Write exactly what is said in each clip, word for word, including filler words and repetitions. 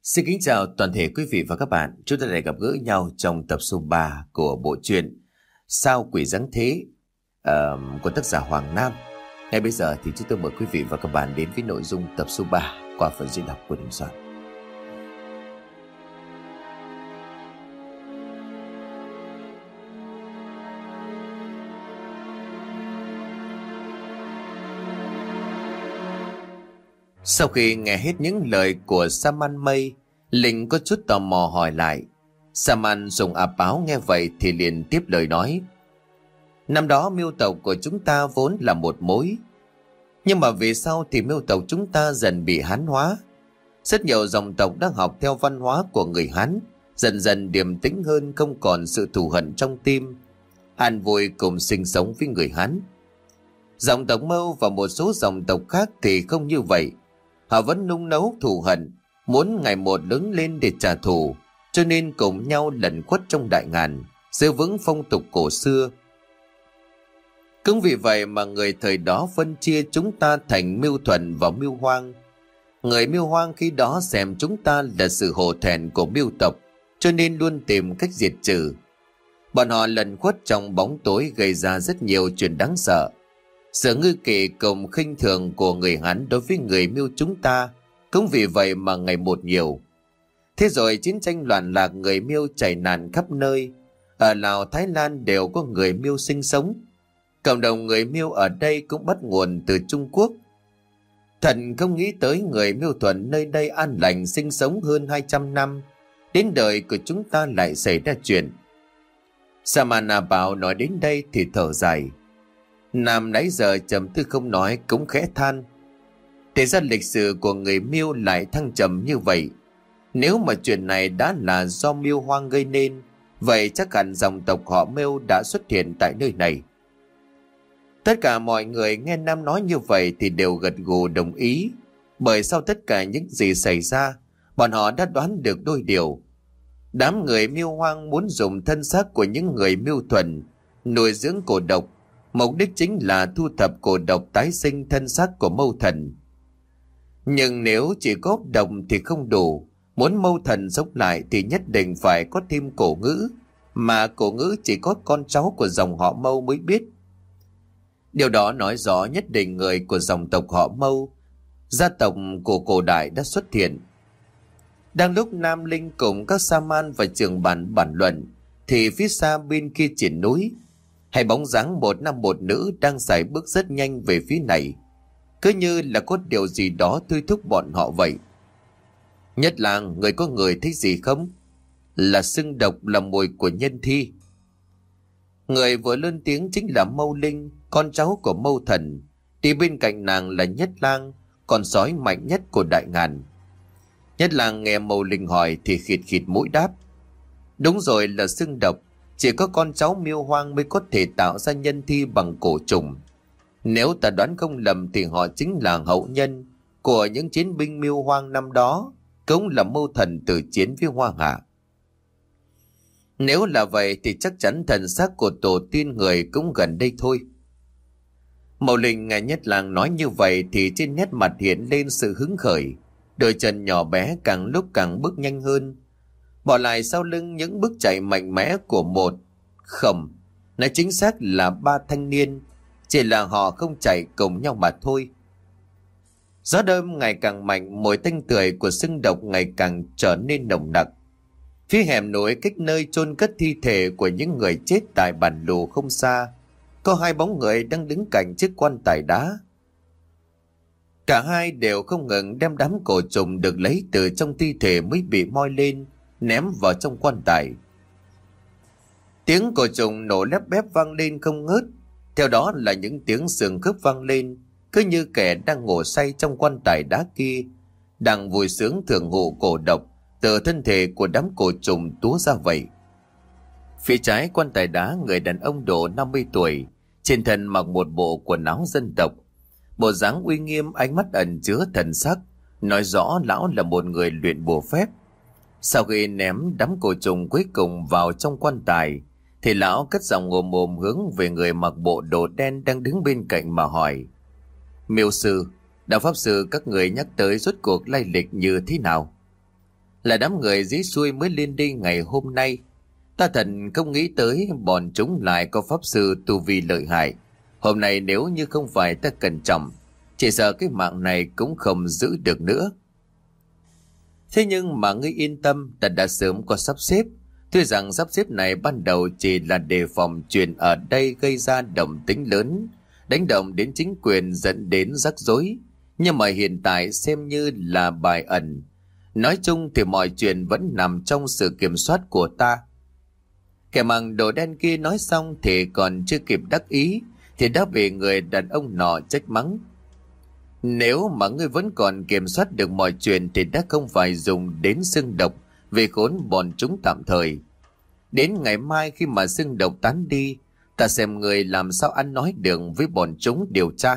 Xin kính chào toàn thể quý vị và các bạn. Chúng ta lại gặp gỡ nhau trong tập số ba của bộ truyện Sao Quỷ Giáng Thế uh, của tác giả Hoàng Nam. Ngay bây giờ thì chúng tôi mời quý vị và các bạn đến với nội dung tập số ba qua phần diễn đọc của Đình Soạn. Sau khi nghe hết những lời của Saman Mây, Linh có chút tò mò hỏi lại. Saman dùng áp báo nghe vậy thì liền tiếp lời nói: Năm đó miêu tộc của chúng ta vốn là một mối, nhưng mà vì sao thì miêu tộc chúng ta dần bị Hán hóa. Rất nhiều dòng tộc đang học theo văn hóa của người Hán, dần dần điềm tĩnh hơn, không còn sự thù hận trong tim, an vui cùng sinh sống với người Hán. Dòng tộc Mâu và một số dòng tộc khác thì không như vậy. Họ vẫn nung nấu thù hận, muốn ngày một lớn lên để trả thù, cho nên cùng nhau lẩn khuất trong đại ngàn, giữ vững phong tục cổ xưa. Cũng vì vậy mà người thời đó phân chia chúng ta thành Mưu Thuần và Mưu Hoang. Người Mưu Hoang khi đó xem chúng ta là sự hổ thẹn của Mưu tộc, cho nên luôn tìm cách diệt trừ. Bọn họ lẩn khuất trong bóng tối, gây ra rất nhiều chuyện đáng sợ. Sự ngư kỵ cùng khinh thường của người Hán đối với người Mưu chúng ta cũng vì vậy mà ngày một nhiều. Thế rồi chiến tranh loạn lạc, người Miêu chảy nạn khắp nơi. Ở Lào, Thái Lan đều có người Miêu sinh sống. Cộng đồng người Miêu ở đây cũng bắt nguồn từ Trung Quốc. Thật không nghĩ tới người Miêu Thuần nơi đây an lành sinh sống hơn hai trăm năm, đến đời của chúng ta lại xảy ra chuyện. Samana Bảo nói đến đây thì thở dài. Nam nãy giờ trầm tư không nói, cũng khẽ than. Thế ra lịch sử của người Miêu lại thăng trầm như vậy. Nếu mà chuyện này đã là do Miêu Hoang gây nên, vậy chắc hẳn dòng tộc họ Miêu đã xuất hiện tại nơi này. Tất cả mọi người nghe Nam nói như vậy thì đều gật gù đồng ý, bởi sau tất cả những gì xảy ra, bọn họ đã đoán được đôi điều. Đám người Miêu Hoang muốn dùng thân xác của những người Miêu Thuần nuôi dưỡng cổ độc, mục đích chính là thu thập cổ độc tái sinh thân xác của Mâu Thần. Nhưng nếu chỉ có độc thì không đủ, muốn Mâu Thần sống lại thì nhất định phải có thêm cổ ngữ, mà cổ ngữ chỉ có con cháu của dòng họ Mâu mới biết. Điều đó nói rõ nhất định người của dòng tộc họ Mâu, gia tộc của cổ đại đã xuất hiện. Đang lúc Nam Linh cùng các Saman và trường bản bàn luận, thì phía xa bên kia triển núi, hai bóng dáng một nam một nữ đang sải bước rất nhanh về phía này, cứ như là có điều gì đó thôi thúc bọn họ vậy. Nhất là người có người thấy gì không? Là xương độc, là mùi của nhân thi. Người vừa lên tiếng chính là Mâu Linh, con cháu của Mâu Thần. Đi bên cạnh nàng là Nhất Lang, con sói mạnh nhất của đại ngàn. Nhất Lang nghe Mâu Linh hỏi thì khịt khịt mũi đáp: Đúng rồi, là xương độc. Chỉ có con cháu Miêu Hoang mới có thể tạo ra nhân thi bằng cổ trùng. Nếu ta đoán không lầm thì họ chính là hậu nhân của những chiến binh Miêu Hoang năm đó, cũng là Mâu Thần từ chiến với Hoa Hạ. Nếu là vậy thì chắc chắn thần xác của tổ tiên người cũng gần đây thôi. Mậu Linh nghe Nhất Lang nói như vậy thì trên nét mặt hiện lên sự hứng khởi, đôi chân nhỏ bé càng lúc càng bước nhanh hơn, bỏ lại sau lưng những bước chạy mạnh mẽ của một, không, nói chính xác là ba thanh niên, chỉ là họ không chạy cùng nhau mà thôi. Gió đêm ngày càng mạnh, mùi tanh tưởi của xương độc ngày càng trở nên nồng nặc. Phía hẻm núi cách nơi chôn cất thi thể của những người chết tại bản lù không xa, có hai bóng người đang đứng cạnh chiếc quan tài đá. Cả hai đều không ngừng đem đám cổ trùng được lấy từ trong thi thể mới bị moi lên, ném vào trong quan tài. Tiếng cổ trùng nổ lép bép vang lên không ngớt, theo đó là những tiếng xương khớp vang lên, cứ như kẻ đang ngủ say trong quan tài đá kia, đang vui sướng thưởng ngộ cổ độc từ thân thể của đám cổ trùng túa ra vậy. Phía trái quan tài đá, người đàn ông độ năm mươi tuổi, trên thân mặc một bộ quần áo dân tộc, bộ dáng uy nghiêm, ánh mắt ẩn chứa thần sắc, nói rõ lão là một người luyện bùa phép. Sau khi ném đám cổ trùng cuối cùng vào trong quan tài, thì lão cất giọng ngồm mồm hướng về người mặc bộ đồ đen đang đứng bên cạnh mà hỏi: Miêu sư, đạo pháp sư các người nhắc tới rốt cuộc lai lịch như thế nào? là đám người dí xuôi mới lên đây ngày hôm nay. Ta thật không nghĩ tới bọn chúng lại có pháp sư tu vi lợi hại. Hôm nay nếu như không phải ta cẩn trọng, chỉ sợ cái mạng này cũng không giữ được nữa. Thế nhưng mà ngươi yên tâm, ta đã sớm có sắp xếp. Tuy rằng sắp xếp này ban đầu chỉ là đề phòng chuyện ở đây gây ra động tĩnh lớn, đánh động đến chính quyền dẫn đến rắc rối. Nhưng mà hiện tại xem như là bài ẩn. Nói chung thì mọi chuyện vẫn nằm trong sự kiểm soát của ta. Kẻ mặc đồ đen kia nói xong thì còn chưa kịp đắc ý thì đã bị người đàn ông nọ trách mắng. Nếu mà ngươi vẫn còn kiểm soát được mọi chuyện thì đã không phải dùng đến xương độc vì khốn bọn chúng tạm thời. Đến ngày mai khi mà xương độc tán đi, ta xem người làm sao ăn nói được với bọn chúng điều tra.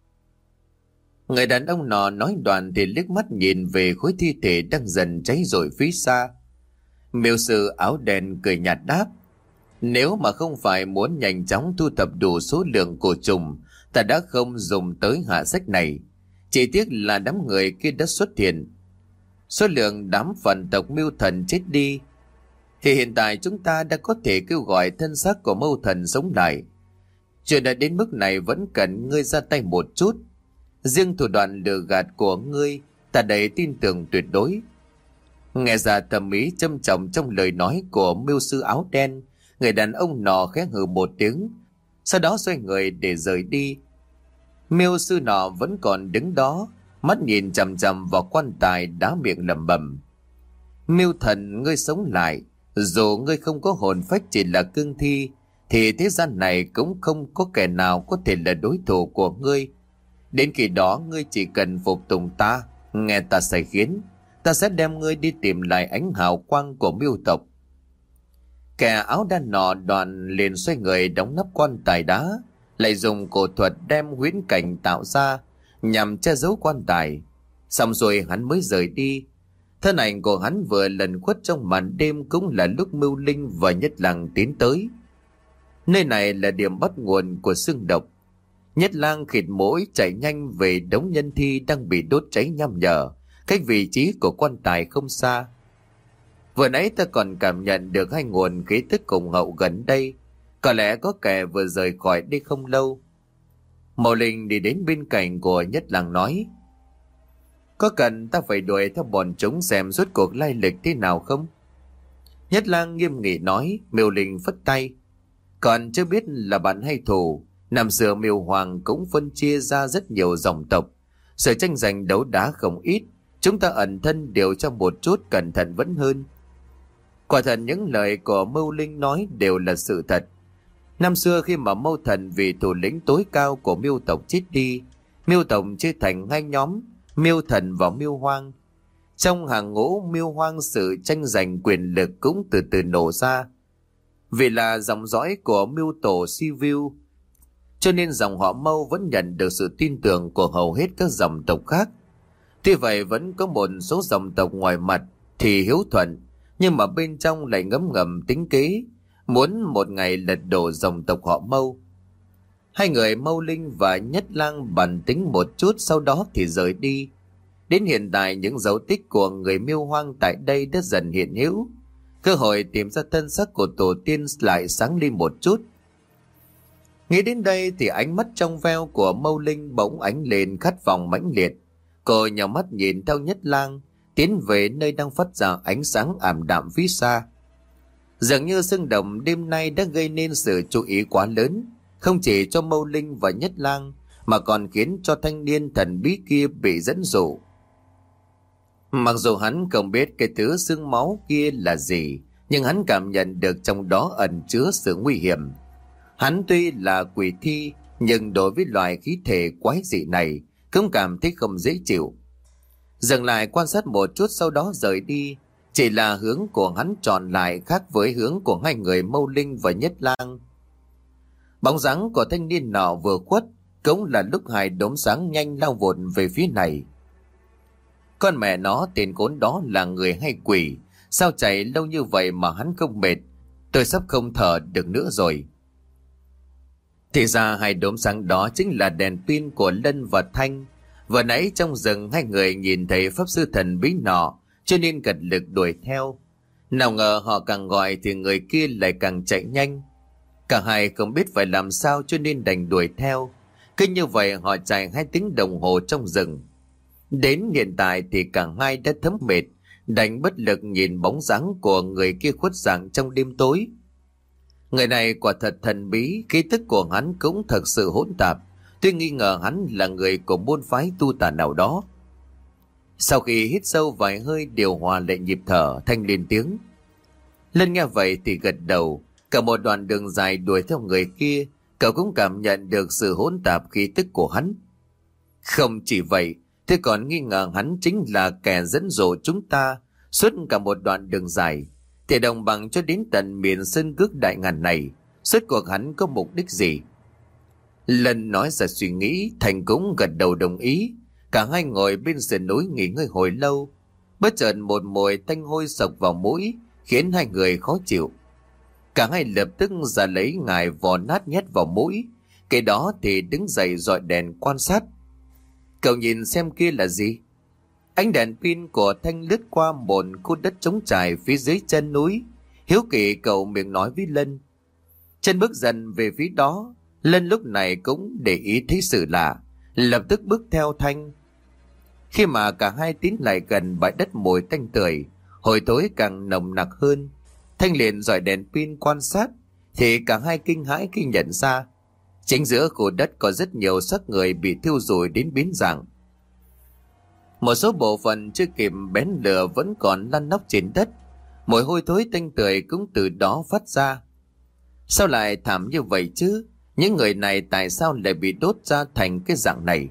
Người đàn ông nọ nói đoạn thì liếc mắt nhìn về khối thi thể đang dần cháy rụi phía xa. Miêu sư áo đen cười nhạt đáp: Nếu mà không phải muốn nhanh chóng thu thập đủ số lượng cổ trùng, ta đã không dùng tới hạ sách này. Chỉ tiếc là đám người kia đã xuất hiện. Số lượng đám phần tộc Mưu Thần chết đi thì hiện tại chúng ta đã có thể kêu gọi thân xác của Mưu Thần sống lại. Chuyện đã đến mức này vẫn cần ngươi ra tay một chút. Riêng thủ đoạn lừa gạt của ngươi, ta đầy tin tưởng tuyệt đối. Nghe ra thầm ý châm trọng trong lời nói của Mưu sư áo đen, người đàn ông nọ khẽ hừ một tiếng, sau đó xoay người để rời đi. Mưu sư nọ vẫn còn đứng đó, mắt nhìn chằm chằm vào quan tài, đá miệng lẩm bẩm: Mưu Thần, ngươi sống lại, dù ngươi không có hồn phách chỉ là cương thi, thì thế gian này cũng không có kẻ nào có thể là đối thủ của ngươi. Đến khi đó ngươi chỉ cần phục tùng ta, nghe ta sai khiến, ta sẽ đem ngươi đi tìm lại ánh hào quang của Mưu tộc. Kẻ áo đen nọ đoạn liền xoay người đóng nắp quan tài đá, lại dùng cổ thuật đem huyễn cảnh tạo ra nhằm che giấu quan tài. Xong rồi hắn mới rời đi. Thân ảnh của hắn vừa lần khuất trong màn đêm cũng là lúc Mưu Linh và Nhất Lang tiến tới. Nơi này là điểm bắt nguồn của xương độc. Nhất Lang khịt mũi chạy nhanh về đống nhân thi đang bị đốt cháy nham nhở, cách vị trí của quan tài không xa. Vừa nãy ta còn cảm nhận được hai nguồn khí tức cùng hậu gần đây, có lẽ có kẻ vừa rời khỏi đây không lâu. Mộ Linh đi đến bên cạnh của Nhất Lang nói: Có cần ta phải đuổi theo bọn chúng xem rốt cuộc lai lịch thế nào không? Nhất Lang nghiêm nghị nói. Miêu Linh phất tay: Còn chưa biết là bạn hay thù. Năm xưa Miêu Hoàng cũng phân chia ra rất nhiều dòng tộc, sự tranh giành đấu đá không ít. Chúng ta ẩn thân điều tra một chút cẩn thận vẫn hơn. Quả thật những lời của Mưu Linh nói đều là sự thật. Năm xưa khi mà Mưu Thần vì thủ lĩnh tối cao của Miêu tộc chết đi, Miêu tộc chia thành hai nhóm, Miêu Thần và Miêu Hoang. Trong hàng ngũ Miêu Hoang, sự tranh giành quyền lực cũng từ từ nổ ra. Vì là dòng dõi của Miêu tổ Sivu, cho nên dòng họ Mâu vẫn nhận được sự tin tưởng của hầu hết các dòng tộc khác. Tuy vậy vẫn có một số dòng tộc ngoài mặt thì hiếu thuận, nhưng mà bên trong lại ngấm ngầm tính kế, muốn một ngày lật đổ dòng tộc họ Mâu. Hai người Mâu Linh và Nhất Lang bàn tính một chút, sau đó thì rời đi. Đến hiện tại những dấu tích của người Miêu Hoang tại đây đã dần hiện hữu, cơ hội tìm ra thân xác của tổ tiên lại sáng lên một chút. Nghĩ đến đây thì ánh mắt trong veo của Mâu Linh bỗng ánh lên khát vọng mãnh liệt. Cô nhào mắt nhìn theo Nhất Lang tiến về nơi đang phát ra ánh sáng ảm đạm phía xa. Dường như xương đồng đêm nay đã gây nên sự chú ý quá lớn, không chỉ cho Mâu Linh và Nhất Lang mà còn khiến cho thanh niên thần bí kia bị dẫn dụ. Mặc dù hắn không biết cái thứ xương máu kia là gì, nhưng hắn cảm nhận được trong đó ẩn chứa sự nguy hiểm. Hắn tuy là quỷ thi, nhưng đối với loài khí thể quái dị này cũng cảm thấy không dễ chịu. Dừng lại quan sát một chút sau đó rời đi. Chỉ là hướng của hắn tròn lại khác với hướng của hai người Mâu Linh và Nhất Lang. Bóng dáng của thanh niên nọ vừa khuất, cũng là lúc hai đốm sáng nhanh lao vụt về phía này. Con mẹ nó, tên khốn đó là người hay quỷ? Sao chạy lâu như vậy mà hắn không mệt? Tôi sắp không thở được nữa rồi. Thì ra hai đốm sáng đó chính là đèn pin của Lân và Thanh. Vừa nãy trong rừng hai người nhìn thấy pháp sư thần bí nọ cho nên gật lực đuổi theo. Nào ngờ họ càng gọi thì người kia lại càng chạy nhanh. Cả hai không biết phải làm sao cho nên đành đuổi theo. Cứ như vậy họ chạy hai tiếng đồng hồ trong rừng. Đến hiện tại thì cả hai đã thấm mệt, đành bất lực nhìn bóng dáng của người kia khuất dạng trong đêm tối. Người này quả thật thần bí, khí tức của hắn cũng thật sự hỗn tạp. Tôi nghi ngờ hắn là người của môn phái tu tà nào đó. Sau khi hít sâu vài hơi điều hòa lại nhịp thở, Thanh lên tiếng. Lân nghe vậy thì gật đầu. Cả một đoạn đường dài đuổi theo người kia, cậu cũng cảm nhận được sự hỗn tạp khí tức của hắn. Không chỉ vậy, tôi còn nghi ngờ hắn chính là kẻ dẫn dụ chúng ta suốt cả một đoạn đường dài, thì đồng bằng cho đến tận miền sơn cước đại ngàn này. Suốt cuộc hắn có mục đích gì? Lân nói ra suy nghĩ, Thành cũng gật đầu đồng ý. Cả hai ngồi bên sườn núi nghỉ ngơi hồi lâu. Bất chợt một mùi tanh hôi sộc vào mũi, khiến hai người khó chịu. Cả hai lập tức ra lấy ngài vò nát nhét vào mũi. Cái đó thì đứng dậy dọi đèn quan sát. Cậu nhìn xem kia là gì? Ánh đèn pin của Thanh lướt qua một khu đất trống trải phía dưới chân núi. Hiếu kỳ cậu miệng nói với Lân. Chân bước dần về phía đó. Lân lúc này cũng để ý thấy sự lạ, lập tức bước theo Thanh. Khi mà cả hai tiến lại gần bãi đất mùi tanh tưởi, hồi tối càng nồng nặc hơn, Thanh liền dọi đèn pin quan sát, thì cả hai kinh hãi khi nhận ra chính giữa khu đất có rất nhiều xác người bị thiêu rụi đến biến dạng. Một số bộ phận chưa kịp bén lửa vẫn còn lăn nóc trên đất, mùi hôi thối tanh tưởi cũng từ đó phát ra. Sao lại thảm như vậy chứ? Những người này tại sao lại bị đốt ra thành cái dạng này?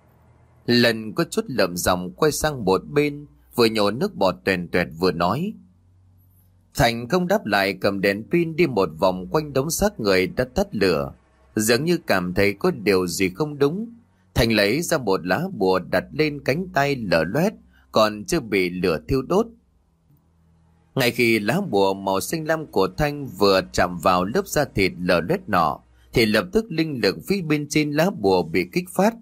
Lần có chút lợm giọng quay sang một bên, vừa nhổ nước bọt toèn toẹt vừa nói. Thành không đáp lại, cầm đèn pin đi một vòng quanh đống xác người đã tắt lửa. Dường như cảm thấy có điều gì không đúng, Thành lấy ra một lá bùa đặt lên cánh tay lở loét, còn chưa bị lửa thiêu đốt. Ngay khi lá bùa màu xanh lam của Thanh vừa chạm vào lớp da thịt lở loét nọ, thì lập tức linh lực phía bên trên lá bùa bị kích phát.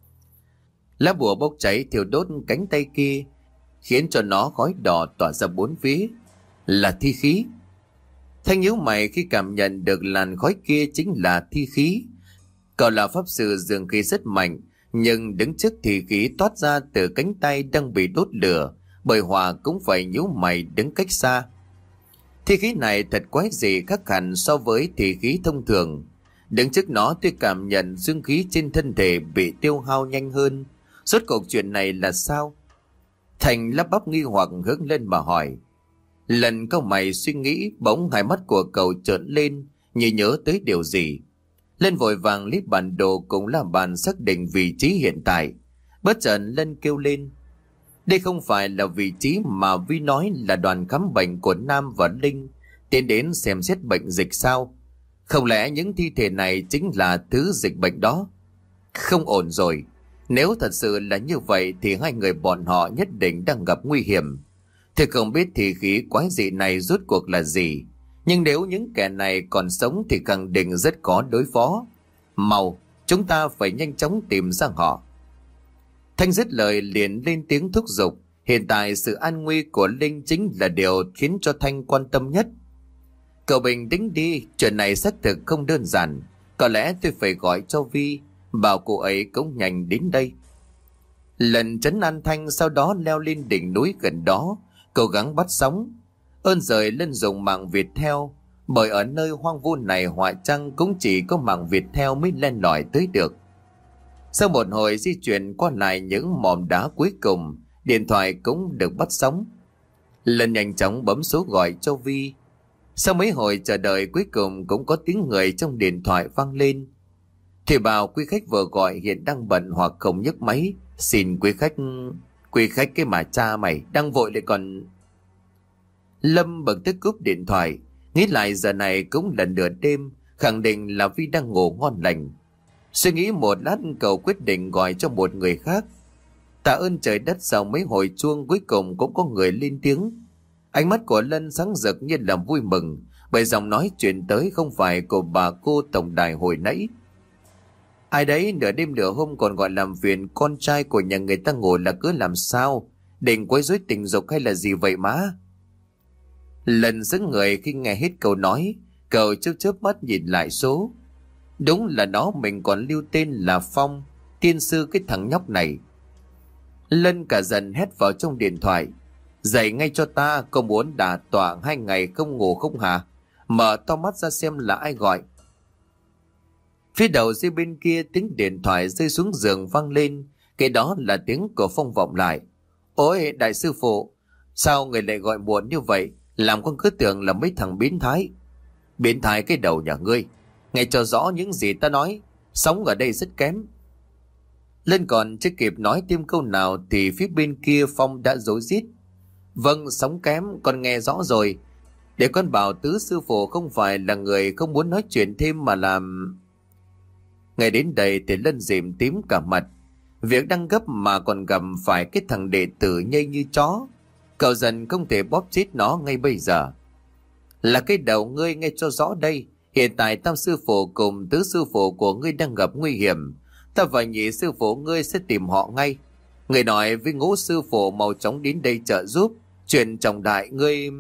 Lá bùa bốc cháy thiêu đốt cánh tay kia, khiến cho nó khói đỏ tỏa ra bốn phía, là thi khí. Thanh nhíu mày khi cảm nhận được làn khói kia chính là thi khí. Cậu là pháp sư dường khí rất mạnh, nhưng đứng trước thi khí toát ra từ cánh tay đang bị đốt lửa, bởi Hòa cũng phải nhíu mày đứng cách xa. Thi khí này thật quái dị, khác hẳn so với thi khí thông thường. Đứng trước nó tôi cảm nhận dương khí trên thân thể bị tiêu hao nhanh hơn. Rốt cuộc chuyện này là sao? Thành lắp bắp nghi hoặc hướng lên mà hỏi. Lần câu mày suy nghĩ, bỗng hai mắt của cậu trợn lên như nhớ tới điều gì. Lên vội vàng lấy bản đồ cũng là bàn xác định vị trí hiện tại. Bất chợt Lân kêu lên. Đây không phải là vị trí mà Vi nói là đoàn khám bệnh của Nam và Linh tiến đến xem xét bệnh dịch sao? Không lẽ những thi thể này chính là thứ dịch bệnh đó? Không ổn rồi. Nếu thật sự là như vậy thì hai người bọn họ nhất định đang gặp nguy hiểm. Thì không biết thi khí quái dị này rốt cuộc là gì. Nhưng nếu những kẻ này còn sống thì khẳng định rất khó đối phó. Mau, chúng ta phải nhanh chóng tìm ra họ. Thanh dứt lời liền lên tiếng thúc giục. Hiện tại sự an nguy của Linh chính là điều khiến cho Thanh quan tâm nhất. Cậu bình tĩnh đi, chuyện này xác thực không đơn giản. Có lẽ tôi phải gọi cho Vi, bảo cô ấy cũng nhanh đến đây. Lần trấn an Thanh, sau đó leo lên đỉnh núi gần đó, cố gắng bắt sóng. Ơn rời lên dùng mạng Viettel, bởi ở nơi hoang vu này họa chăng cũng chỉ có mạng Viettel mới len lỏi tới được. Sau một hồi di chuyển qua lại những mỏm đá cuối cùng, điện thoại cũng được bắt sóng. Lần nhanh chóng bấm số gọi cho Vi. Sau mấy hồi chờ đợi cuối cùng cũng có tiếng người trong điện thoại vang lên. Thì bảo quý khách vừa gọi hiện đang bận hoặc không nhấc máy. Xin quý khách... Quý khách cái mà cha mày đang vội lại còn... Lâm bật tức cúp điện thoại. Nghĩ lại giờ này cũng là nửa đêm, khẳng định là Vi đang ngủ ngon lành. Suy nghĩ một lát cậu quyết định gọi cho một người khác. Tạ ơn trời đất, sau mấy hồi chuông cuối cùng cũng có người lên tiếng. Ánh mắt của Lân sáng rực như là vui mừng, bởi giọng nói chuyện tới không phải của bà cô tổng đài hồi nãy. Ai đấy nửa đêm nửa hôm còn gọi làm phiền con trai của nhà người ta ngủ là cứ làm sao? Định quấy rối tình dục hay là gì vậy má? Lần sững người khi nghe hết câu nói. Cậu chớp chớp mắt nhìn lại số. Đúng là nó, mình còn lưu tên là Phong, tiên sư cái thằng nhóc này. Lân cả dần hét vào trong điện thoại. Dậy ngay cho ta, có muốn đả tọa hai ngày không ngủ không hả? Mở to mắt ra xem là ai gọi. Phía đầu dây bên kia tiếng điện thoại rơi xuống giường vang lên. Cái đó là tiếng của Phong vọng lại. Ôi đại sư phụ, sao người lại gọi muộn như vậy? Làm con cứ tưởng là mấy thằng biến thái. Biến thái cái đầu nhà ngươi, nghe cho rõ những gì ta nói. Sống ở đây rất kém. Lên còn chưa kịp nói thêm câu nào thì phía bên kia Phong đã rối rít. Vâng, sống kém, con nghe rõ rồi. Để con bảo tứ sư phụ không phải là người không muốn nói chuyện thêm mà làm... Ngay đến đây thì Lân dìm tím cả mặt. Việc đang gấp mà còn gặp phải cái thằng đệ tử nhây như chó. Cậu dần không thể bóp chết nó ngay bây giờ. Là cái đầu ngươi nghe cho rõ đây. Hiện tại tam sư phụ cùng tứ sư phụ của ngươi đang gặp nguy hiểm. Ta và nhị sư phụ ngươi sẽ tìm họ ngay. Người nói với ngũ sư phụ mau chóng đến đây trợ giúp. Chuyện trọng đại ngươi...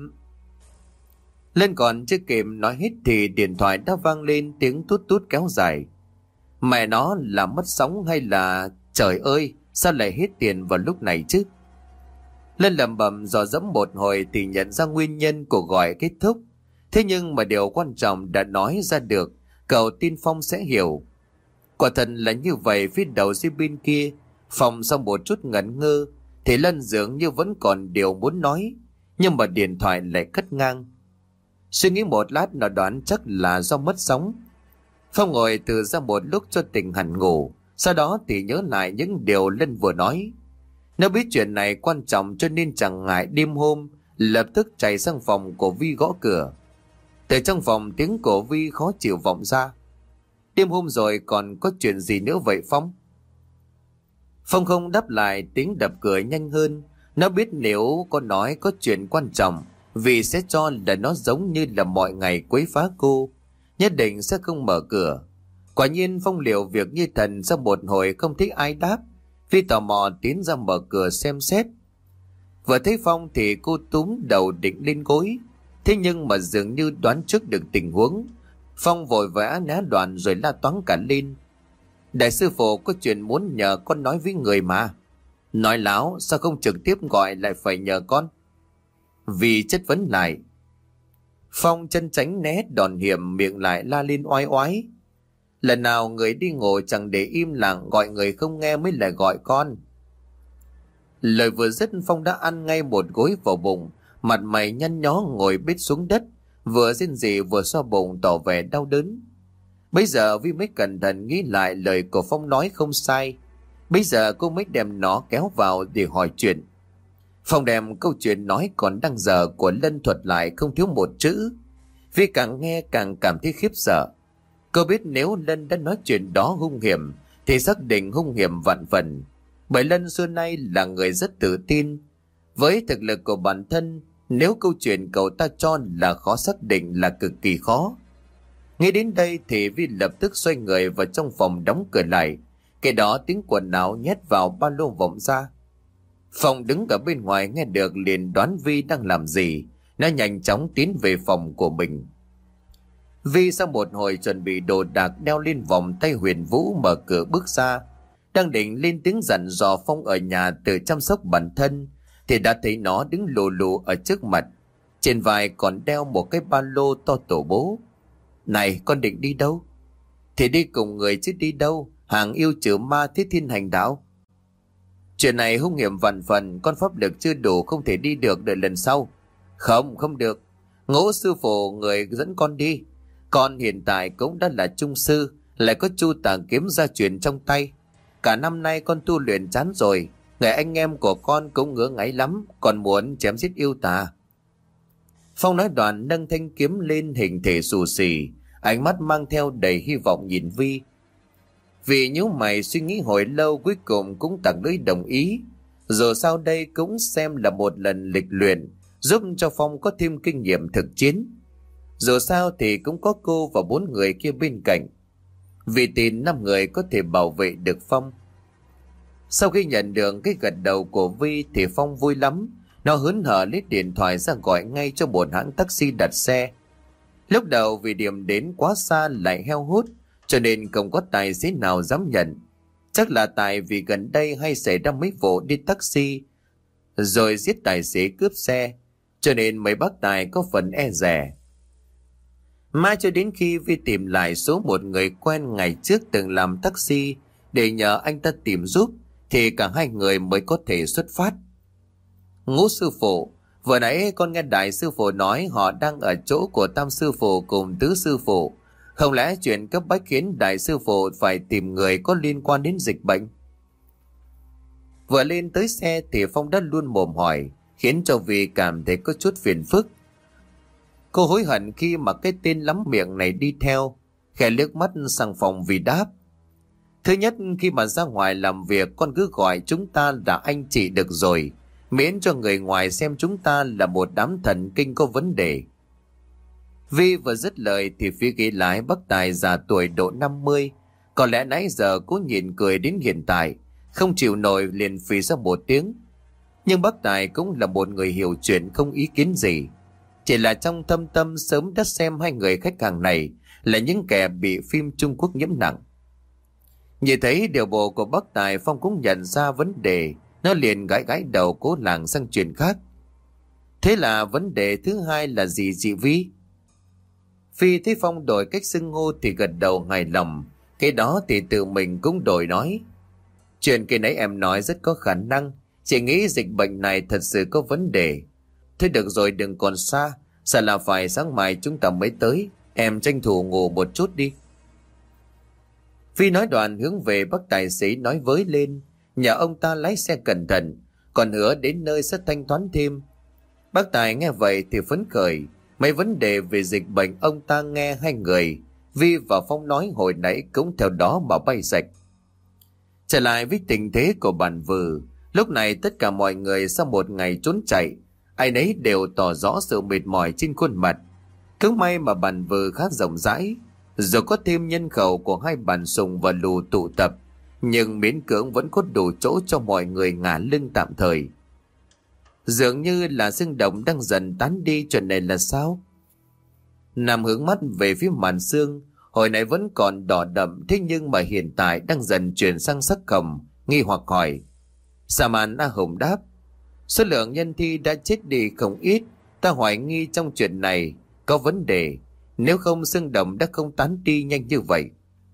Lên còn chưa kịp nói hết thì điện thoại đã vang lên tiếng tút tút kéo dài. Mẹ nó là mất sóng hay là... Trời ơi, sao lại hết tiền vào lúc này chứ? Lên lẩm bẩm dò dẫm một hồi thì nhận ra nguyên nhân của gọi kết thúc. Thế nhưng mà điều quan trọng đã nói ra được, cậu tin Phong sẽ hiểu. Quả thật là như vậy. Phía đầu dưới bên kia, Phong sau một chút ngẩn ngơ thì Lân dường như vẫn còn điều muốn nói, nhưng mà điện thoại lại cắt ngang. Suy nghĩ một lát nó đoán chắc là do mất sóng. Phong ngồi từ ra một lúc cho tỉnh hẳn ngủ. Sau đó thì nhớ lại những điều Lân vừa nói. Nó biết chuyện này quan trọng cho nên chẳng ngại đêm hôm lập tức chạy sang phòng của Vi gõ cửa. Từ trong phòng tiếng của Vi khó chịu vọng ra. Đêm hôm rồi còn có chuyện gì nữa vậy Phong? Phong không đáp lại, tiếng đập cửa nhanh hơn. Nó biết nếu có nói có chuyện quan trọng vì sẽ cho là nó giống như là mọi ngày quấy phá cô, nhất định sẽ không mở cửa. Quả nhiên Phong liệu việc như thần. Sau một hồi không thấy ai đáp, Vi tò mò tiến ra mở cửa xem xét. Vừa thấy Phong thì cô túm đầu định lên gối. Thế nhưng mà dường như đoán trước được tình huống, Phong vội vã né đoạn rồi la toáng cả lên. Đại sư phụ có chuyện muốn nhờ con nói với người mà. Nói láo, sao không trực tiếp gọi lại phải nhờ con? Vì chất vấn lại. Phong chân tránh né đòn hiểm, miệng lại la lên oai oái. Lần nào người đi ngủ chẳng để im lặng, gọi người không nghe mới lại gọi con. Lời vừa dứt Phong đã ăn ngay một gối vào bụng, mặt mày nhăn nhó ngồi bết xuống đất, vừa rên rỉ vừa xoa bụng tỏ vẻ đau đớn. Bây giờ Vi mới cẩn thận nghĩ lại lời của Phong nói không sai. Bây giờ cô mới đem nó kéo vào để hỏi chuyện. Phong đem câu chuyện nói còn đang dở của Lân thuật lại không thiếu một chữ. Vi càng nghe càng cảm thấy khiếp sợ. Cô biết nếu Lân đã nói chuyện đó hung hiểm thì xác định hung hiểm vạn phần. Bởi Lân xưa nay là người rất tự tin. Với thực lực của bản thân, nếu câu chuyện cậu ta cho là khó xác định là cực kỳ khó. Nghĩ đến đây thì Vi lập tức xoay người vào trong phòng đóng cửa lại. Cái đó tiếng quần áo nhét vào ba lô vọng ra. Phong đứng ở bên ngoài nghe được liền đoán Vi đang làm gì. Nó nhanh chóng tiến về phòng của mình. Vi sau một hồi chuẩn bị đồ đạc đeo lên vòng tay Huyền Vũ mở cửa bước ra. Đang định lên tiếng dặn dò Phong ở nhà tự chăm sóc bản thân thì đã thấy nó đứng lù lù ở trước mặt. Trên vai còn đeo một cái ba lô to tổ bố. Này, con định đi đâu? Thì đi cùng người chứ đi đâu. Hàng yêu trừ ma thế thiên hành đạo. Chuyện này hung hiểm vạn phần, con pháp lực chưa đủ không thể đi được, đợi lần sau. Không, không được. Ngũ sư phụ người dẫn con đi. Con hiện tại cũng đã là trung sư, lại có chu tàng kiếm gia truyền trong tay. Cả năm nay con tu luyện chán rồi. Người anh em của con cũng ngứa ngáy lắm, còn muốn chém giết yêu tà. Phong nói đoạn nâng thanh kiếm lên, hình thể xù xì, ánh mắt mang theo đầy hy vọng nhìn Vi. Vì nhíu mày suy nghĩ hồi lâu cuối cùng cũng tặng lưỡi đồng ý. Dù sao đây cũng xem là một lần lịch luyện, giúp cho Phong có thêm kinh nghiệm thực chiến. Dù sao thì cũng có cô và bốn người kia bên cạnh. Vì tin năm người có thể bảo vệ được Phong. Sau khi nhận được cái gật đầu của Vi thì Phong vui lắm. Nó hớn hở lấy điện thoại ra gọi ngay cho một hãng taxi đặt xe. Lúc đầu vì điểm đến quá xa lại heo hút, cho nên không có tài xế nào dám nhận. Chắc là tại vì gần đây hay xảy ra mấy vụ đi taxi rồi giết tài xế cướp xe, cho nên mấy bác tài có phần e dè. Mãi cho đến khi Vi tìm lại số một người quen ngày trước từng làm taxi để nhờ anh ta tìm giúp, thì cả hai người mới có thể xuất phát. Ngũ sư phụ, vừa nãy con nghe đại sư phụ nói họ đang ở chỗ của tam sư phụ cùng tứ sư phụ. Không lẽ chuyện cấp bách khiến đại sư phụ phải tìm người có liên quan đến dịch bệnh? Vừa lên tới xe thì Phong đã luôn mồm hỏi, khiến cho Vi cảm thấy có chút phiền phức. Cô hối hận khi mà cái tên lắm miệng này đi theo, khẽ liếc mắt sang Phong vì đáp. Thứ nhất, khi mà ra ngoài làm việc con cứ gọi chúng ta là anh chị được rồi, miễn cho người ngoài xem chúng ta là một đám thần kinh có vấn đề. Vi vừa dứt lời thì phía ghế lái bác tài già tuổi độ năm mươi, có lẽ nãy giờ cố nhìn cười đến hiện tại, không chịu nổi liền phì ra một tiếng. Nhưng bác tài cũng là một người hiểu chuyện, không ý kiến gì. Chỉ là trong thâm tâm sớm đã xem hai người khách hàng này là những kẻ bị phim Trung Quốc nhiễm nặng. Nhìn thấy điều bộ của bác tài, Phong cũng nhận ra vấn đề, nó liền gãi gãi đầu cố làng sang chuyện khác. Thế là vấn đề thứ hai là gì chị Vi? Phi thấy Phong đổi cách xưng hô thì gật đầu hài lòng, cái đó thì tự mình cũng đổi nói. Chuyện kia nãy em nói rất có khả năng, chị nghĩ dịch bệnh này thật sự có vấn đề. Thế được rồi, đừng còn xa, sợ là phải sáng mai chúng ta mới tới, em tranh thủ ngủ một chút đi. Phi nói đoạn hướng về bác tài xế nói với lên, nhờ ông ta lái xe cẩn thận, còn hứa đến nơi sẽ thanh toán thêm. Bác tài nghe vậy thì phấn khởi, mấy vấn đề về dịch bệnh ông ta nghe hai người Vi và Phong nói hồi nãy cũng theo đó mà bay sạch. Trở lại với tình thế của bản vừ, lúc này tất cả mọi người sau một ngày trốn chạy, ai nấy đều tỏ rõ sự mệt mỏi trên khuôn mặt. Cứ may mà bản vừ khá rộng rãi, dù có thêm nhân khẩu của hai bản sùng và lù tụ tập, nhưng miễn cưỡng vẫn có đủ chỗ cho mọi người ngả lưng tạm thời. Dường như là sương động đang dần tán đi, chuyện này là sao? Nam hướng mắt về phía màn sương, hồi nãy vẫn còn đỏ đậm, thế nhưng mà hiện tại đang dần chuyển sang sắc hồng, nghi hoặc hỏi. Sa Man A Hùng đáp, số lượng nhân thi đã chết đi không ít, ta hoài nghi trong chuyện này có vấn đề, nếu không sương động đã không tán đi nhanh như vậy.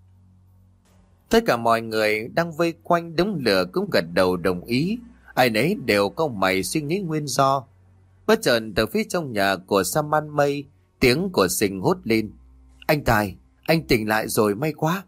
Tất cả mọi người đang vây quanh đống lửa cũng gật đầu đồng ý, ai nấy đều có mày suy nghĩ nguyên do. Bất chợt từ phía trong nhà của Sa Man Mây, tiếng của Sinh hốt lên. Anh Tài, anh tỉnh lại rồi, may quá.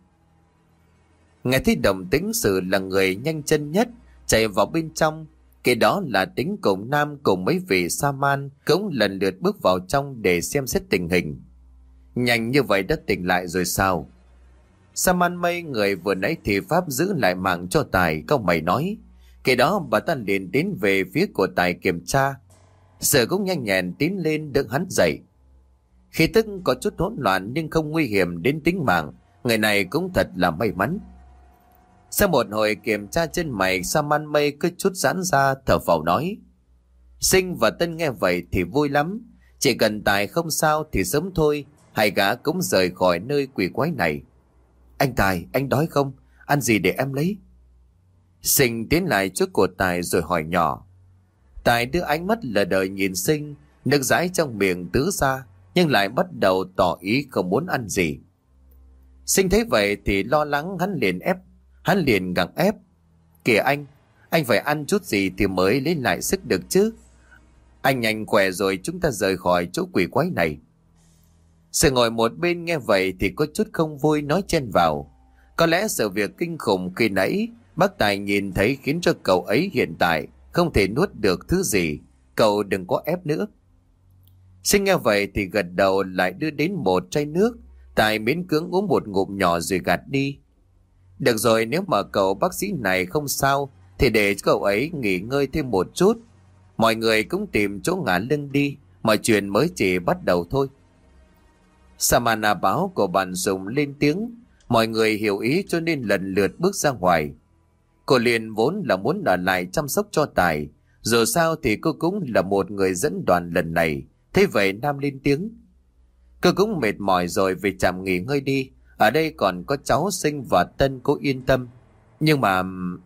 Nghe thấy động tĩnh Sự là người nhanh chân nhất chạy vào bên trong. Cái đó là Tính cùng Nam cùng mấy vị Sa Man cũng lần lượt bước vào trong để xem xét tình hình. Nhanh như vậy đã tỉnh lại rồi sao? Sa Man Mây, người vừa nãy thì pháp giữ lại mạng cho Tài, câu mày nói. Cái đó bà ta liền tiến về phía của Tài kiểm tra. Sự cũng nhanh nhẹn tiến lên đỡ hắn dậy. Khi tức có chút hỗn loạn nhưng không nguy hiểm đến tính mạng, người này cũng thật là may mắn. Sau một hồi kiểm tra trên mày, Sa Man Mây cứ chút giãn ra thở phào nói. Sinh và Tân nghe vậy thì vui lắm, chỉ cần Tài không sao thì sớm thôi, hai gã cũng rời khỏi nơi quỷ quái này. Anh Tài, anh đói không? Ăn gì để em lấy? Sinh tiến lại trước của Tài rồi hỏi nhỏ. Tài đưa ánh mắt lờ đờ nhìn Sinh, nước dãi trong miệng tứ ra, nhưng lại bắt đầu tỏ ý không muốn ăn gì. Sinh thấy vậy thì lo lắng, hắn liền ép, hắn liền gặng ép. Kìa anh, anh phải ăn chút gì thì mới lấy lại sức được chứ. Anh nhanh khỏe rồi chúng ta rời khỏi chỗ quỷ quái này. Sự ngồi một bên nghe vậy thì có chút không vui nói chen vào. Có lẽ sự việc kinh khủng khi nãy bác Tài nhìn thấy khiến cho cậu ấy hiện tại không thể nuốt được thứ gì. Cậu đừng có ép nữa. Sinh nghe vậy thì gật đầu, lại đưa đến một chai nước. Tài miễn cưỡng uống một ngụm nhỏ rồi gạt đi. Được rồi, nếu mà cậu bác sĩ này không sao thì để cậu ấy nghỉ ngơi thêm một chút. Mọi người cũng tìm chỗ ngả lưng đi, mọi chuyện mới chỉ bắt đầu thôi. Samana báo của bạn Sùng lên tiếng. Mọi người hiểu ý cho nên lần lượt bước ra ngoài. Cô liền vốn là muốn ở lại chăm sóc cho Tài, dù sao thì cô cũng là một người dẫn đoàn lần này. Thế vậy Nam lên tiếng: Cô cũng mệt mỏi rồi, về trạm nghỉ ngơi đi. Ở đây còn có cháu Sinh và Tân, cô yên tâm. Nhưng mà...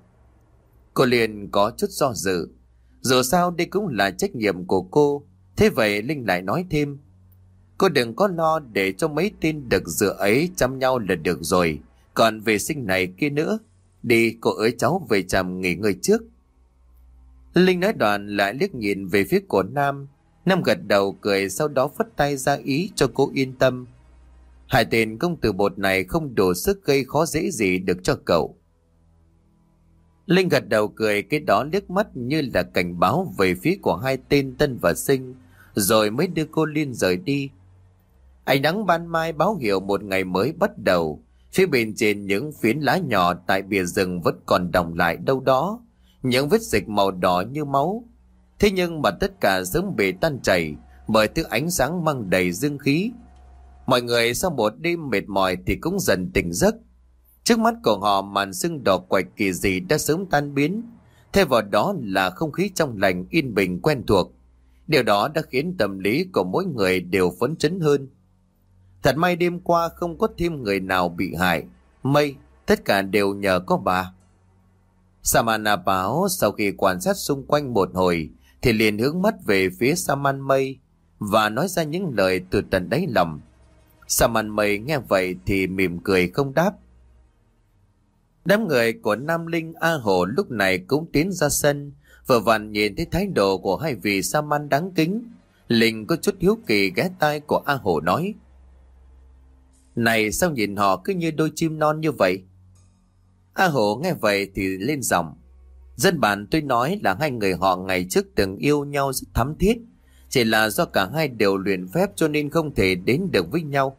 Cô liền có chút do dự. Dù sao đây cũng là trách nhiệm của cô. Thế vậy Linh lại nói thêm: Cô đừng có lo, để cho mấy tên đực dựa ấy chăm nhau là được rồi. Còn về Sinh này kia nữa, đi, cô ới cháu về trạm nghỉ ngơi trước. Linh nói đoạn lại liếc nhìn về phía của Nam. Nam gật đầu cười, sau đó phất tay ra ý cho cô yên tâm. Hai tên công tử bột này không đủ sức gây khó dễ gì được cho cậu. Linh gật đầu cười, cái đó liếc mắt như là cảnh báo về phía của hai tên Tân và Sinh, rồi mới đưa cô Liên rời đi. Ánh nắng ban mai báo hiệu một ngày mới bắt đầu. Phía bên trên những phiến lá nhỏ tại bìa rừng vẫn còn đọng lại đâu đó những vết dịch màu đỏ như máu. Thế nhưng mà tất cả sớm bị tan chảy bởi thứ ánh sáng mang đầy dương khí. Mọi người sau một đêm mệt mỏi thì cũng dần tỉnh giấc. Trước mắt của họ, màn sương đỏ quạch kỳ dị đã sớm tan biến, thay vào đó là không khí trong lành yên bình quen thuộc. Điều đó đã khiến tâm lý của mỗi người đều phấn chấn hơn. Thật may đêm qua không có thêm người nào bị hại. May, tất cả đều nhờ có bà. Samana báo sau khi quan sát xung quanh một hồi thì liền hướng mắt về phía Saman Mây và nói ra những lời từ tận đáy lòng. Saman Mây nghe vậy thì mỉm cười không đáp. Đám người của Nam Linh, A Hổ lúc này cũng tiến ra sân. Vừa vặn nhìn thấy thái độ của hai vị Saman đáng kính, Linh có chút hiếu kỳ ghé tai của A Hổ nói: Này, sao nhìn họ cứ như đôi chim non như vậy? A Hổ nghe vậy thì lên giọng: Dân bản tôi nói là hai người họ ngày trước từng yêu nhau rất thắm thiết, chỉ là do cả hai đều luyện phép cho nên không thể đến được với nhau.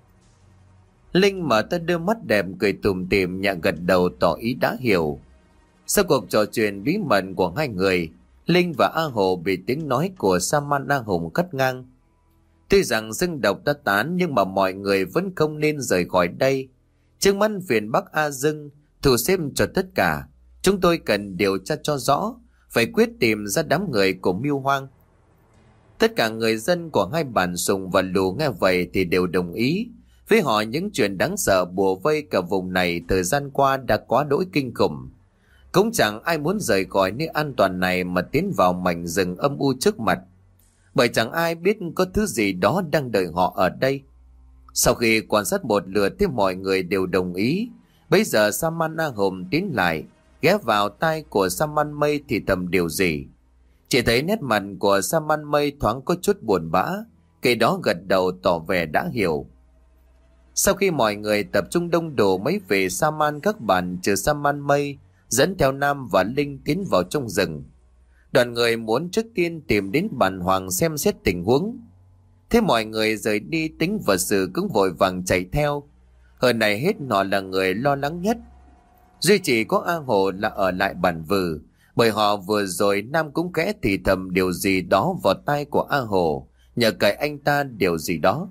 Linh mở to đôi mắt đẹp cười tủm tỉm, nhẹ gật đầu tỏ ý đã hiểu. Sau cuộc trò chuyện bí mật của hai người, Linh và A Hổ bị tiếng nói của Saman A Hùng cắt ngang. Tuy rằng sương độc đã tán nhưng mà mọi người vẫn không nên rời khỏi đây. Trước mắt phiền Bắc A Dưng thu xếp cho tất cả. Chúng tôi cần điều tra cho rõ, phải quyết tìm ra đám người của Mưu Hoang. Tất cả người dân của hai bản Sùng và Lù nghe vậy thì đều đồng ý. Với họ, những chuyện đáng sợ bùa vây cả vùng này thời gian qua đã quá đỗi kinh khủng. Cũng chẳng ai muốn rời khỏi nơi an toàn này mà tiến vào mảnh rừng âm u trước mặt, bởi chẳng ai biết có thứ gì đó đang đợi họ ở đây. Sau khi quan sát một lượt thì mọi người đều đồng ý. Bây giờ Saman A Hùng tiến lại, ghé vào tai của Saman Mây thì thầm điều gì. Chỉ thấy nét mặt của Saman Mây thoáng có chút buồn bã, cây đó gật đầu tỏ vẻ đã hiểu. Sau khi mọi người tập trung đông đủ, mấy vị Saman các bạn trừ Saman Mây dẫn theo Nam và Linh tiến vào trong rừng. Đoàn người muốn trước tiên tìm đến bản Hoàng xem xét tình huống. Thế mọi người rời đi, Tính và Sự cũng vội vàng chạy theo. Hơn này hết họ là người lo lắng nhất. Duy chỉ có A Hồ là ở lại bản Vừ, bởi họ vừa rồi Nam cũng khẽ thì thầm điều gì đó vào tai của A Hồ, nhờ cậy anh ta điều gì đó.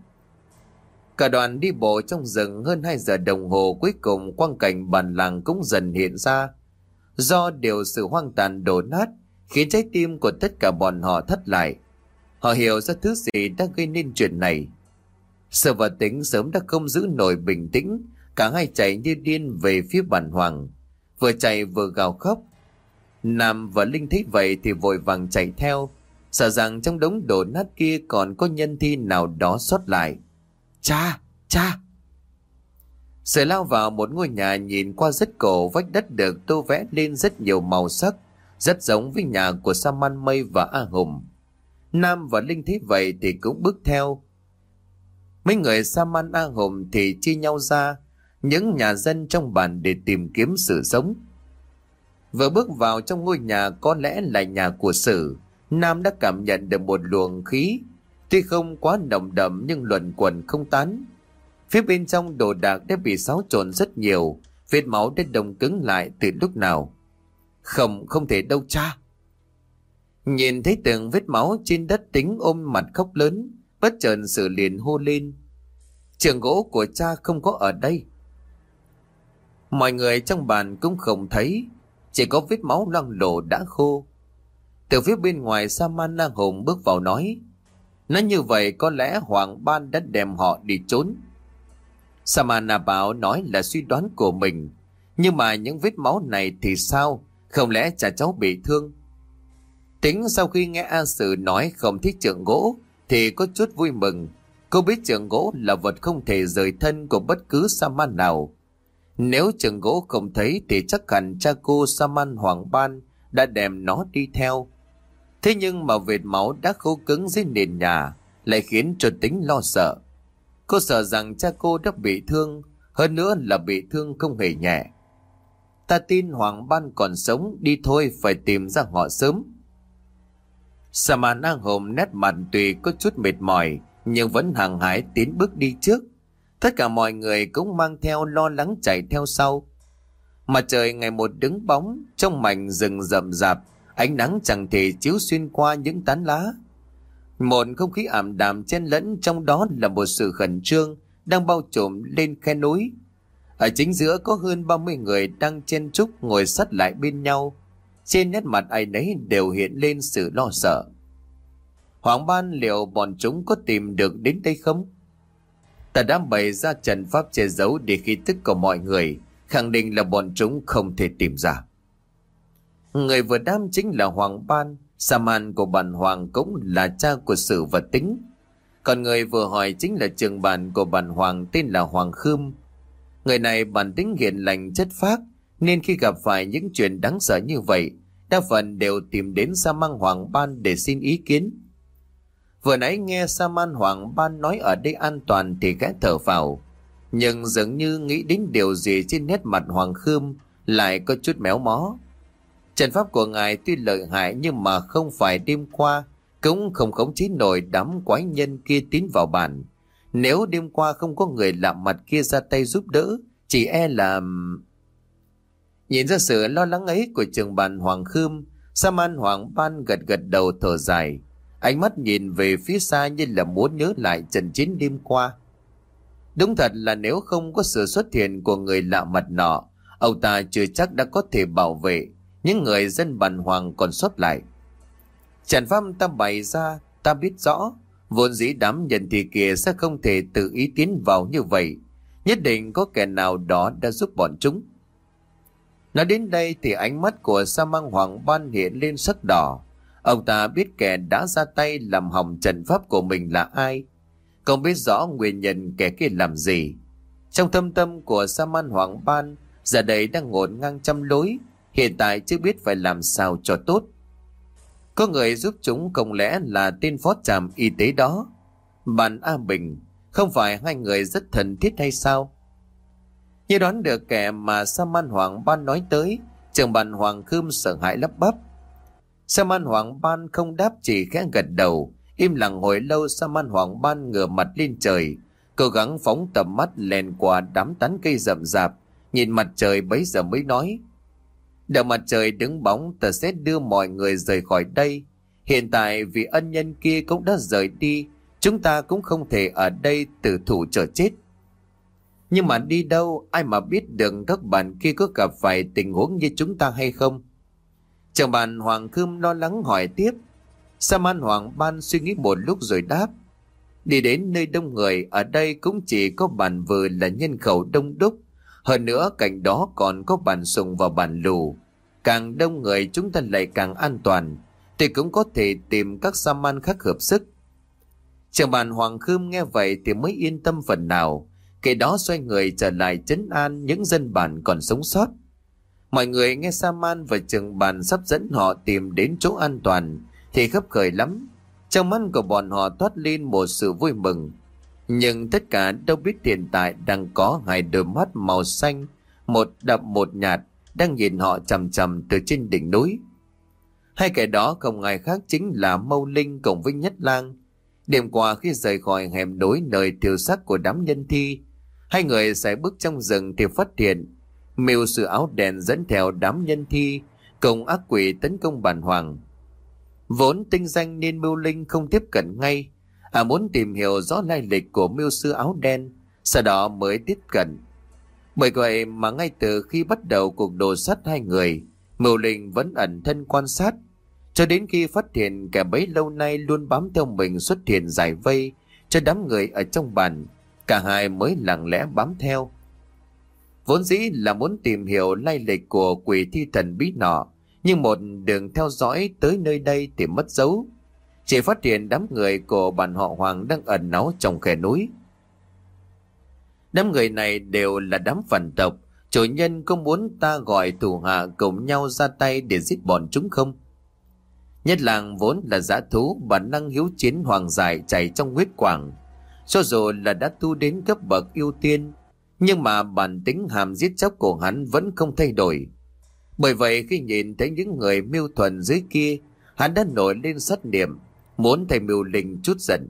Cả đoàn đi bộ trong rừng hơn hai giờ đồng hồ, cuối cùng quang cảnh bản làng cũng dần hiện ra. Do điều sự hoang tàn đổ nát khiến trái tim của tất cả bọn họ thắt lại. Họ hiểu ra thứ gì đã gây nên chuyện này. Sự và Tính sớm đã không giữ nổi bình tĩnh, cả hai chạy như điên về phía bản Hoàng, vừa chạy vừa gào khóc. Nam và Linh thấy vậy thì vội vàng chạy theo, sợ rằng trong đống đổ nát kia còn có nhân thi nào đó sót lại. Cha, cha! Sự lao vào một ngôi nhà nhìn qua rất cổ, vách đất được tô vẽ lên rất nhiều màu sắc, rất giống với nhà của Saman Mây và A Hùng. Nam và Linh thấy vậy thì cũng bước theo. Mấy người Saman A Hùng thì chia nhau ra những nhà dân trong bản để tìm kiếm sự sống. Vừa bước vào trong ngôi nhà có lẽ là nhà của Sử, Nam đã cảm nhận được một luồng khí, tuy không quá nồng đậm nhưng luẩn quẩn không tán. Phía bên trong đồ đạc đã bị xáo trộn rất nhiều, vết máu đã đông cứng lại từ lúc nào. Không, không thể đâu cha. Nhìn thấy từng vết máu trên đất, Tính ôm mặt khóc lớn, bất chợt Sử liền hô lên: Trường gỗ của cha không có ở đây. Mọi người trong bàn cũng không thấy. chỉ có vết máu loang lổ đã khô. Từ phía bên ngoài, Saman Na Hùng bước vào nói: nói như vậy có lẽ Hoàng Ban đã đem họ đi trốn. Saman Na Bảo nói là suy đoán của mình, nhưng mà những vết máu này thì sao? Không lẽ cha cháu bị thương? Tính sau khi nghe A Sử nói không thích trượng gỗ thì có chút vui mừng. Cô biết trượng gỗ là vật không thể rời thân của bất cứ Saman nào. Nếu trượng gỗ không thấy thì chắc hẳn cha cô Saman Hoàng Ban đã đem nó đi theo. Thế nhưng mà vệt máu đã khô cứng dưới nền nhà lại khiến cho Tính lo sợ. Cô sợ rằng cha cô đã bị thương, hơn nữa là bị thương không hề nhẹ. Ta tin Hoàng Ban còn sống, đi thôi, phải tìm ra họ sớm. Saman Na Hùng nét mặt tuy có chút mệt mỏi nhưng vẫn hăng hái tiến bước đi trước. Tất cả mọi người cũng mang theo lo lắng chạy theo sau. Mặt trời ngày một đứng bóng trong mảnh rừng rậm rạp, ánh nắng chẳng thể chiếu xuyên qua những tán lá. Một không khí ảm đạm chen lẫn trong đó là một sự khẩn trương đang bao trùm lên khe núi. Ở chính giữa có hơn ba mươi người đang chen chúc ngồi sát lại bên nhau. Trên nét mặt ai nấy đều hiện lên sự lo sợ. Hoàng Ban liệu bọn chúng có tìm được đến đây không? Ta đã bày ra trận pháp che giấu để khí tức của mọi người, khẳng định là bọn chúng không thể tìm ra. Người vừa đáp chính là Hoàng Ban. Saman của bản Hoàng cũng là cha của Sử và Tính. Còn người vừa hỏi chính là trường bản của bản Hoàng tên là Hoàng Khươm. Người này bản tính hiền lành chất phác, nên khi gặp phải những chuyện đáng sợ như vậy, đa phần đều tìm đến Saman Hoàng Ban để xin ý kiến. Vừa nãy nghe Saman Hoàng Ban nói ở đây an toàn thì gã thở phào, nhưng dường như nghĩ đến điều gì trên nét mặt Hoàng Khươm lại có chút méo mó. Trận pháp của ngài tuy lợi hại nhưng mà không phải đêm qua cũng không khống chế nổi đám quái nhân kia tiến vào bản. Nếu đêm qua không có người lạ mặt kia ra tay giúp đỡ, chỉ e là... Nhìn ra sự lo lắng ấy của trường bản Hoàng Khươm, Saman Hoàng Ban gật gật đầu thở dài, ánh mắt nhìn về phía xa như là muốn nhớ lại trận chiến đêm qua. Đúng thật là nếu không có sự xuất hiện của người lạ mặt nọ, ông ta chưa chắc đã có thể bảo vệ những người dân bản Hoàng còn sót lại. Trận pháp ta bày ra, ta biết rõ, vốn dĩ đám nhân thì kia sẽ không thể tự ý tiến vào như vậy. Nhất định có kẻ nào đó đã giúp bọn chúng. Nói đến đây thì ánh mắt của Saman Hoàng Ban hiện lên sắc đỏ. Ông ta biết kẻ đã ra tay làm hỏng trận pháp của mình là ai, không biết rõ nguyên nhân kẻ kia làm gì. Trong thâm tâm của Saman Hoàng Ban giờ đây đang ngổn ngang trăm lối, hiện tại chưa biết phải làm sao cho tốt. Có người giúp chúng không lẽ là tên phó trạm y tế đó, bạn A Bình, không phải hai người rất thân thiết hay sao? Như đoán được kẻ mà Saman Hoàng Ban nói tới, trưởng bản Hoàng Khươm sợ hãi lắp bắp. Saman Hoàng Ban không đáp, chỉ khẽ gật đầu. Im lặng hồi lâu, Saman Hoàng Ban ngửa mặt lên trời, cố gắng phóng tầm mắt lèn qua đám tán cây rậm rạp, nhìn mặt trời bấy giờ mới nói: đợi mặt trời đứng bóng, ta sẽ đưa mọi người rời khỏi đây. Hiện tại vì ân nhân kia cũng đã rời đi, chúng ta cũng không thể ở đây tử thủ chờ chết. Nhưng mà đi đâu, ai mà biết được các bạn kia có gặp phải tình huống như chúng ta hay không? Trưởng bản Hoàng Khươm lo lắng hỏi tiếp. Saman Hoàng Ban suy nghĩ một lúc rồi đáp: đi đến nơi đông người, ở đây cũng chỉ có bản Vừ là nhân khẩu đông đúc. Hơn nữa cạnh đó còn có bản Sùng và bản Lù. Càng đông người chúng ta lại càng an toàn, thì cũng có thể tìm các Saman khác hợp sức. Trưởng bản Hoàng Khươm nghe vậy thì mới yên tâm phần nào. Kể đó xoay người trở lại trấn an những dân bản còn sống sót. Mọi người nghe Saman và trưởng bản sắp dẫn họ tìm đến chỗ an toàn thì khấp khởi lắm. Trong mắt của bọn họ toát lên một sự vui mừng. Nhưng tất cả đâu biết hiện tại đang có hai đôi mắt màu xanh, một đậm một nhạt, đang nhìn họ chằm chằm từ trên đỉnh núi. Hai kẻ đó không ai khác chính là Mâu Linh cùng với Nhất Lang. Đêm qua khi rời khỏi hẻm núi nơi thiêu xác của đám nhân thi, hai người sải bước trong rừng thì phát hiện Mưu Sư áo đen dẫn theo đám nhân thi cùng ác quỷ tấn công bản Hoàng. Vốn tinh danh nên Mưu Linh không tiếp cận ngay, à muốn tìm hiểu rõ lai lịch của Mưu Sư áo đen, sau đó mới tiếp cận. Bởi vậy mà ngay từ khi bắt đầu cuộc đồ sát hai người, Mưu Linh vẫn ẩn thân quan sát, cho đến khi phát hiện kẻ bấy lâu nay luôn bám theo mình xuất hiện giải vây cho đám người ở trong bàn, cả hai mới lặng lẽ bám theo. Vốn dĩ là muốn tìm hiểu lai lịch của quỷ thi thần bí nọ, nhưng một đường theo dõi tới nơi đây thì mất dấu, chỉ phát hiện đám người của bản họ Hoàng đang ẩn náu trong khe núi. Đám người này đều là đám phản tộc. Chủ nhân có muốn ta gọi thủ hạ cùng nhau ra tay để giết bọn chúng không? Nhất làng vốn là dã thú, bản năng hiếu chiến hoàng dại chảy trong huyết quản. Cho dù là đã tu đến cấp bậc ưu tiên, nhưng mà bản tính hàm giết chóc của hắn vẫn không thay đổi. Bởi vậy khi nhìn thấy những người mưu thuần dưới kia, hắn đã nổi lên sát niệm, muốn thầy Mưu Linh chút giận.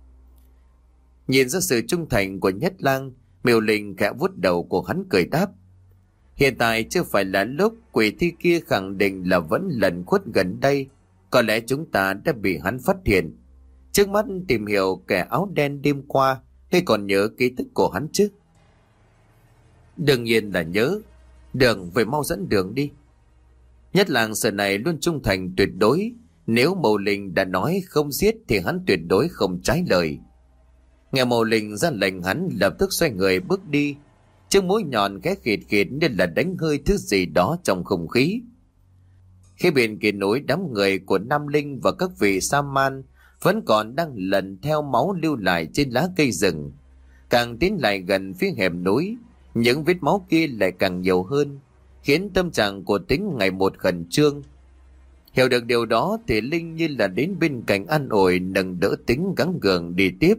Nhìn ra sự trung thành của Nhất Lang, Mưu Linh khẽ vuốt đầu của hắn cười đáp: hiện tại chưa phải là lúc. Quỷ thi kia khẳng định là vẫn lẩn khuất gần đây, có lẽ chúng ta đã bị hắn phát hiện. Trước mắt tìm hiểu kẻ áo đen đêm qua, hay còn nhớ ký tức của hắn chứ? Đương nhiên là nhớ. Đường về, mau dẫn đường đi. Nhất Lang giờ này luôn trung thành tuyệt đối, nếu Mưu Linh đã nói không giết thì hắn tuyệt đối không trái lời. Nghe Mưu Linh ra lệnh, hắn lập tức xoay người bước đi, chiếc mũi nhọn khẽ khịt khịt như là đánh hơi thứ gì đó trong không khí. Khi bên kia núi, đám người của Nam Linh và các vị sa man vẫn còn đang lần theo máu lưu lại trên lá cây rừng. Càng tiến lại gần phía hẻm núi, những vết máu kia lại càng nhiều hơn, khiến tâm trạng của Tính ngày một khẩn trương. Hiểu được điều đó thì Linh như là đến bên cạnh an ủi, nâng đỡ Tính gắng gượng đi tiếp.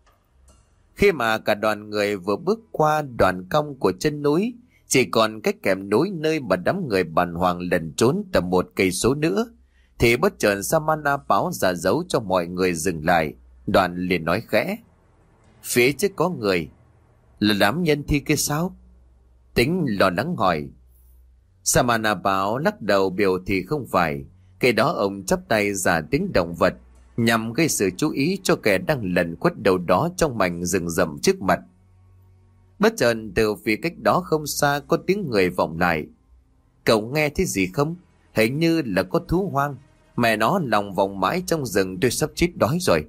Khi mà cả đoàn người vừa bước qua đoạn cong của chân núi, chỉ còn cách kèm núi nơi mà đám người bản Hoàng lẩn trốn tầm một cây số nữa, thì bất chợt Samana báo ra dấu cho mọi người dừng lại. Đoàn liền nói khẽ: phía trước có người. Là đám nhân thi kia sao? Tính lo lắng hỏi. Samana báo lắc đầu biểu thì không phải. Cái đó ông chắp tay giả tiếng động vật, nhằm gây sự chú ý cho kẻ đang lẩn khuất đâu đó trong mảnh rừng rậm trước mặt. Bất chợt từ phía cách đó không xa có tiếng người vọng lại: cậu nghe thấy gì không? Hình như là có thú hoang. Mẹ nó, lòng vòng mãi trong rừng, tôi sắp chết đói rồi.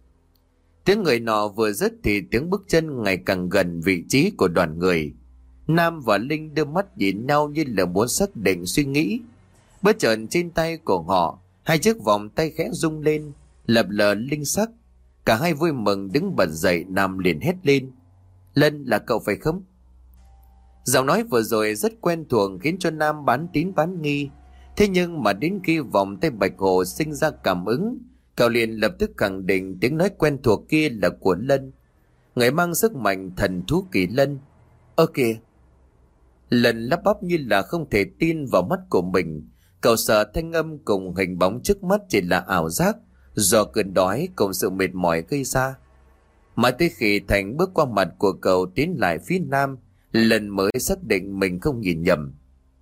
Tiếng người nọ vừa dứt thì tiếng bước chân ngày càng gần vị trí của đoàn người. Nam và Linh đưa mắt nhìn nhau như là muốn xác định suy nghĩ. Bất chợt trên tay của họ, hai chiếc vòng tay khẽ rung lên, lập lờ linh sắc. Cả hai vui mừng đứng bật dậy. Nam liền hét lên: Lân, là cậu phải không? Giọng nói vừa rồi rất quen thuộc khiến cho Nam bán tín bán nghi. Thế nhưng mà đến khi vòng tay Bạch Hồ sinh ra cảm ứng, cậu liền lập tức khẳng định tiếng nói quen thuộc kia là của Lân, người mang sức mạnh thần thú kỳ lân. Ơ kìa! Lân lắp bắp như là không thể tin vào mắt của mình. Cậu sợ thanh âm cùng hình bóng trước mắt chỉ là ảo giác do cơn đói cùng sự mệt mỏi gây ra. Mà tới khi Thành bước qua mặt của cậu tiến lại phía Nam, Lân mới xác định mình không nhìn nhầm.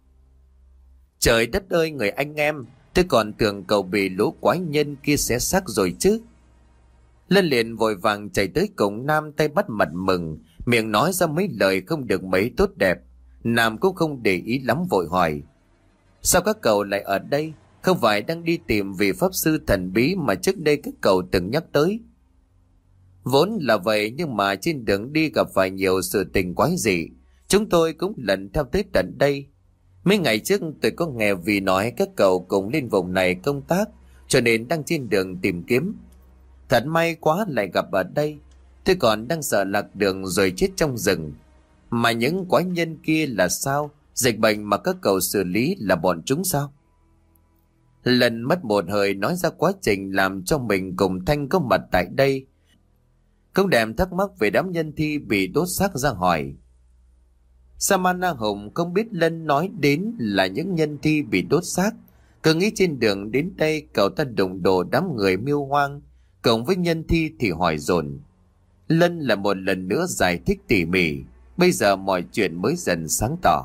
Trời đất ơi người anh em, tôi còn tưởng cậu bị lũ quái nhân kia xé xác rồi chứ. Lân liền vội vàng chạy tới cùng Nam, tay bắt mặt mừng, miệng nói ra mấy lời không được mấy tốt đẹp. Nam cũng không để ý lắm, vội hỏi: sao các cậu lại ở đây? Không phải đang đi tìm vị pháp sư thần bí mà trước đây các cậu từng nhắc tới? Vốn là vậy, nhưng mà trên đường đi gặp phải nhiều sự tình quái dị, chúng tôi cũng lần theo tới tận đây. Mấy ngày trước tôi có nghe vì nói các cậu cùng lên vùng này công tác, cho nên đang trên đường tìm kiếm. Thật may quá lại gặp ở đây. Tôi còn đang sợ lạc đường rồi chết trong rừng. Mà những quái nhân kia là sao? Dịch bệnh mà các cậu xử lý là bọn chúng sao? Lần mất một hơi nói ra quá trình làm cho mình cùng Thanh có mặt tại đây. Không đem thắc mắc về đám nhân thi bị đốt xác ra hỏi. Samana Hùng không biết Lân nói đến là những nhân thi bị đốt xác, cứ nghĩ trên đường đến đây cậu ta đụng độ đám người miêu hoang cộng với nhân thi thì hỏi dồn. Lân là một lần nữa giải thích tỉ mỉ, bây giờ mọi chuyện mới dần sáng tỏ.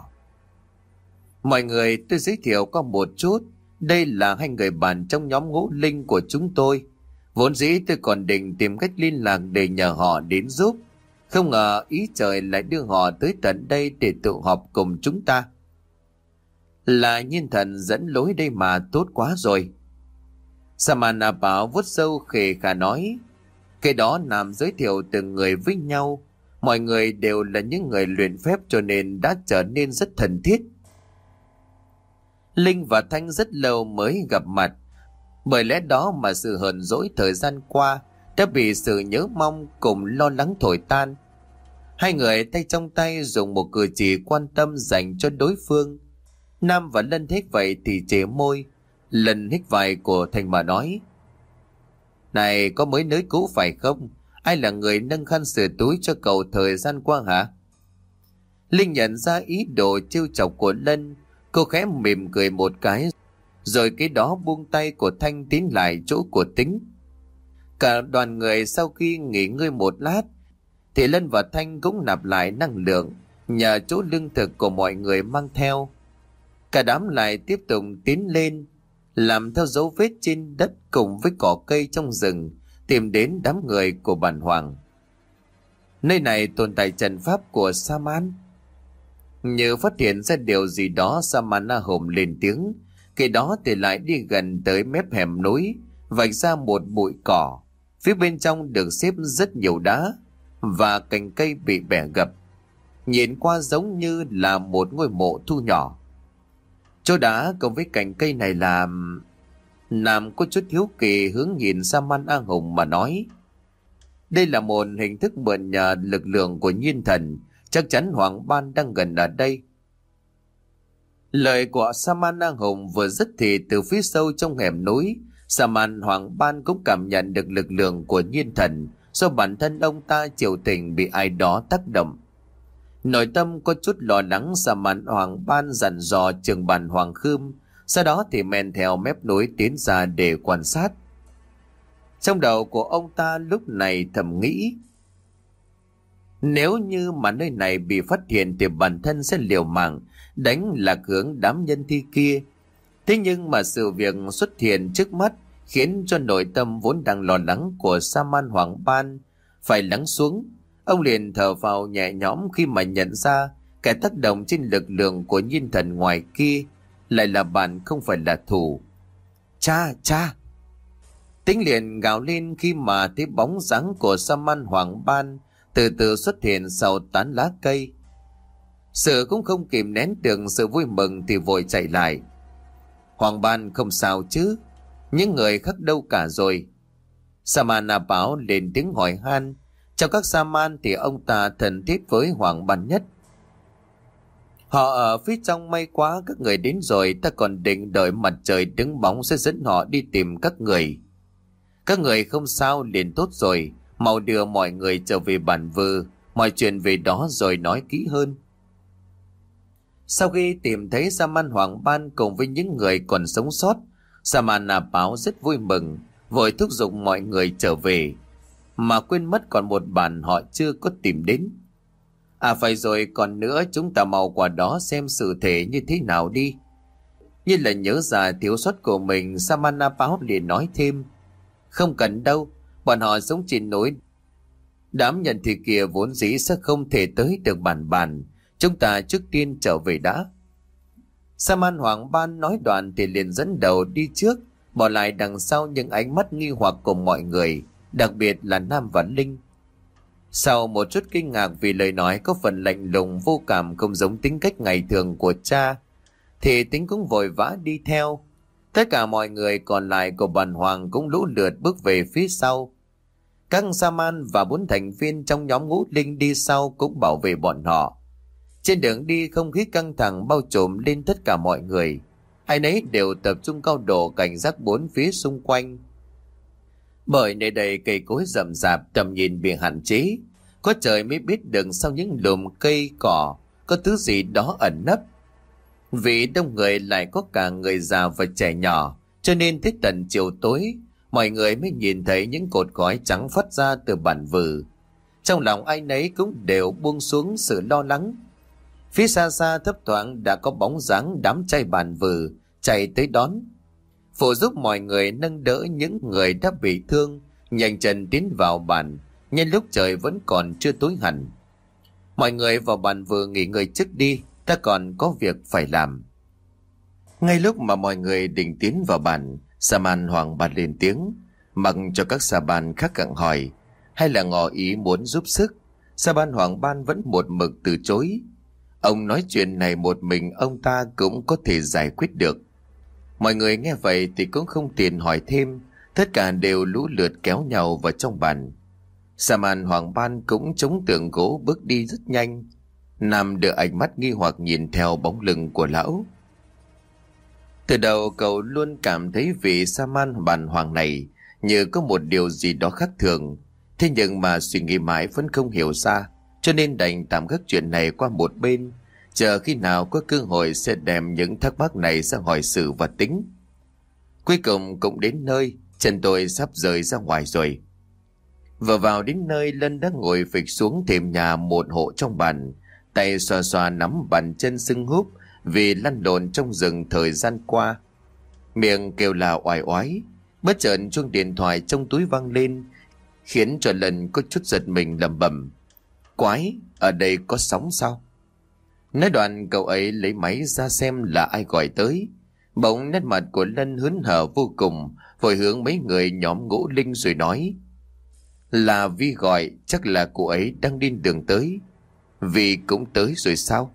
Mọi người, tôi giới thiệu qua một chút, đây là hai người bạn trong nhóm ngũ linh của chúng tôi. Vốn dĩ tôi còn định tìm cách liên lạc để nhờ họ đến giúp, không ngờ ý trời lại đưa họ tới tận đây để tụ họp cùng chúng ta. Là Nhiên Thần dẫn lối đây mà, tốt quá rồi. Saman A Pao vuốt râu khề khà nói, cái đó Nam giới thiệu từng người với nhau. Mọi người đều là những người luyện phép cho nên đã trở nên rất thân thiết. Linh và Thanh rất lâu mới gặp mặt, bởi lẽ đó mà sự hờn dỗi thời gian qua đã bị sự nhớ mong cùng lo lắng thổi tan. Hai người tay trong tay dùng một cử chỉ quan tâm dành cho đối phương. Nam và Lân thấy vậy thì chề môi, lần hít vai của Thanh mà nói, này có mới nới cũ phải không? Ai là người nâng khăn sửa túi cho cậu thời gian qua hả? Linh nhận ra ý đồ trêu chọc của Lân, cô khẽ mỉm cười một cái, rồi cái đó buông tay của Thanh tiến lại chỗ của Tính. Cả đoàn người sau khi nghỉ ngơi một lát thì Lân và Thanh cũng nạp lại năng lượng nhờ chỗ lương thực của mọi người mang theo. Cả đám lại tiếp tục tiến lên, làm theo dấu vết trên đất cùng với cỏ cây trong rừng, tìm đến đám người của bản hoàng. Nơi này tồn tại trận pháp của Saman. Như phát hiện ra điều gì đó, Saman A Hùng lên tiếng, cái đó thì lại đi gần tới mép hẻm núi, vạch ra một bụi cỏ. Phía bên trong được xếp rất nhiều đá và cành cây bị bẻ gập, nhìn qua giống như là một ngôi mộ thu nhỏ. Chỗ đá cùng với cành cây này là... Nam có chút hiếu kỳ hướng nhìn Saman A Hùng mà nói, đây là một hình thức mượn nhờ lực lượng của Nhiên Thần, chắc chắn Hoàng Ban đang gần ở đây. Lời của Saman A Hùng vừa dứt thì từ phía sâu trong hẻm núi, Saman Hoàng Ban cũng cảm nhận được lực lượng của Nhiên Thần do bản thân ông ta chịu tình bị ai đó tác động. Nội tâm có chút lo lắng, Saman Hoàng Ban dặn dò Trường Bàn Hoàng Khươm, sau đó thì men theo mép núi tiến ra để quan sát. Trong đầu của ông ta lúc này thầm nghĩ, nếu như mà nơi này bị phát hiện thì bản thân sẽ liều mạng đánh lạc hướng đám nhân thi kia. Thế nhưng mà sự việc xuất hiện trước mắt khiến cho nội tâm vốn đang lo lắng của Saman Hoàng Ban phải lắng xuống. Ông liền thở vào nhẹ nhõm khi mà nhận ra kẻ tác động trên lực lượng của Nhiên Thần ngoài kia lại là bạn, không phải là thù. Cha, cha! Tính liền gào lên khi mà thấy bóng dáng của Saman Hoàng Ban từ từ xuất hiện sau tán lá cây. Sự cũng không kìm nén được sự vui mừng thì vội chạy lại. Hoàng Ban không sao chứ? Những người khác đâu cả rồi? Saman A Pao lên tiếng hỏi han. Trong các Saman thì ông ta thân thiết với Hoàng Ban nhất. Họ ở phía trong, may quá các người đến rồi, ta còn định đợi mặt trời đứng bóng sẽ dẫn họ đi tìm các người. Các người không sao liền tốt rồi, mau đưa mọi người trở về bản vư, mọi chuyện về đó rồi nói kỹ hơn. Sau khi tìm thấy Saman Hoàng Ban cùng với những người còn sống sót, Saman A Pao rất vui mừng, vội thúc giục mọi người trở về, mà quên mất còn một bản họ chưa có tìm đến. À phải rồi, còn nữa, chúng ta mau qua đó xem sự thể như thế nào đi. Như là nhớ ra thiếu sót của mình, Saman A Pao liền nói thêm, không cần đâu, bọn họ sống trên núi. Đám nhân thì kia vốn dĩ sẽ không thể tới được bản bàn, chúng ta trước tiên trở về đã. Saman Hoàng Ban nói đoạn thì liền dẫn đầu đi trước, bỏ lại đằng sau những ánh mắt nghi hoặc của mọi người, đặc biệt là Nam và Linh. Sau một chút kinh ngạc vì lời nói có phần lạnh lùng vô cảm không giống tính cách ngày thường của cha, thì Tính cũng vội vã đi theo. Tất cả mọi người còn lại của bản hoàng cũng lũ lượt bước về phía sau. Các Saman và bốn thành viên trong nhóm ngũ linh đi sau cũng bảo vệ bọn họ. Trên đường đi không khí căng thẳng bao trùm lên tất cả mọi người. Ai nấy đều tập trung cao độ cảnh giác bốn phía xung quanh. Bởi nơi đây cây cối rậm rạp, tầm nhìn bị hạn chế. Có trời mới biết được sau những lùm cây cỏ có thứ gì đó ẩn nấp. Vì đông người lại có cả người già và trẻ nhỏ, cho nên tới tận chiều tối mọi người mới nhìn thấy những cột khói trắng phát ra từ bản vừ. Trong lòng ai nấy cũng đều buông xuống sự lo lắng. Phía xa xa thấp thoáng đã có bóng dáng đám trai bản vừ chạy tới đón, phụ giúp mọi người nâng đỡ những người đã bị thương, nhanh chân tiến vào bản nhân lúc trời vẫn còn chưa tối hẳn. Mọi người vào bản vừ nghỉ ngơi trước đi, ta còn có việc phải làm. Ngay lúc mà mọi người định tiến vào bàn, Saman hoàng bật lên tiếng, mặc cho các sa ban khác gặng hỏi hay là ngỏ ý muốn giúp sức. Sa ban hoàng ban vẫn một mực từ chối. Ông nói chuyện này một mình ông ta cũng có thể giải quyết được. Mọi người nghe vậy thì cũng không tiện hỏi thêm, tất cả đều lũ lượt kéo nhau vào trong bàn. Saman hoàng ban cũng chống tượng gỗ bước đi rất nhanh. Nam đưa ánh mắt nghi hoặc nhìn theo bóng lưng của lão. Từ đầu cậu luôn cảm thấy vị Saman bàn hoàng này như có một điều gì đó khác thường. Thế nhưng mà suy nghĩ mãi vẫn không hiểu ra, cho nên đành tạm gác chuyện này qua một bên, chờ khi nào có cơ hội sẽ đem những thắc mắc này ra hỏi xử và tính. Cuối cùng cũng đến nơi, chân tôi sắp rời ra ngoài rồi. Vừa vào đến nơi, Lân đã ngồi phịch xuống thềm nhà một hộ trong bàn, tay xoa xoa nắm bàn chân sưng húp vì lăn lộn trong rừng thời gian qua. Miệng kêu là oải oái. Bất chợt chuông điện thoại trong túi vang lên, khiến cho Lân có chút giật mình lẩm bẩm: Quái, ở đây có sóng sao? Nói đoạn cậu ấy lấy máy ra xem là ai gọi tới. Bỗng nét mặt của Lân hớn hở vô cùng, vội hướng mấy người nhóm Ngũ Linh rồi nói: Là Vi gọi, chắc là cô ấy đang đi đường tới. Vi cũng tới rồi sao?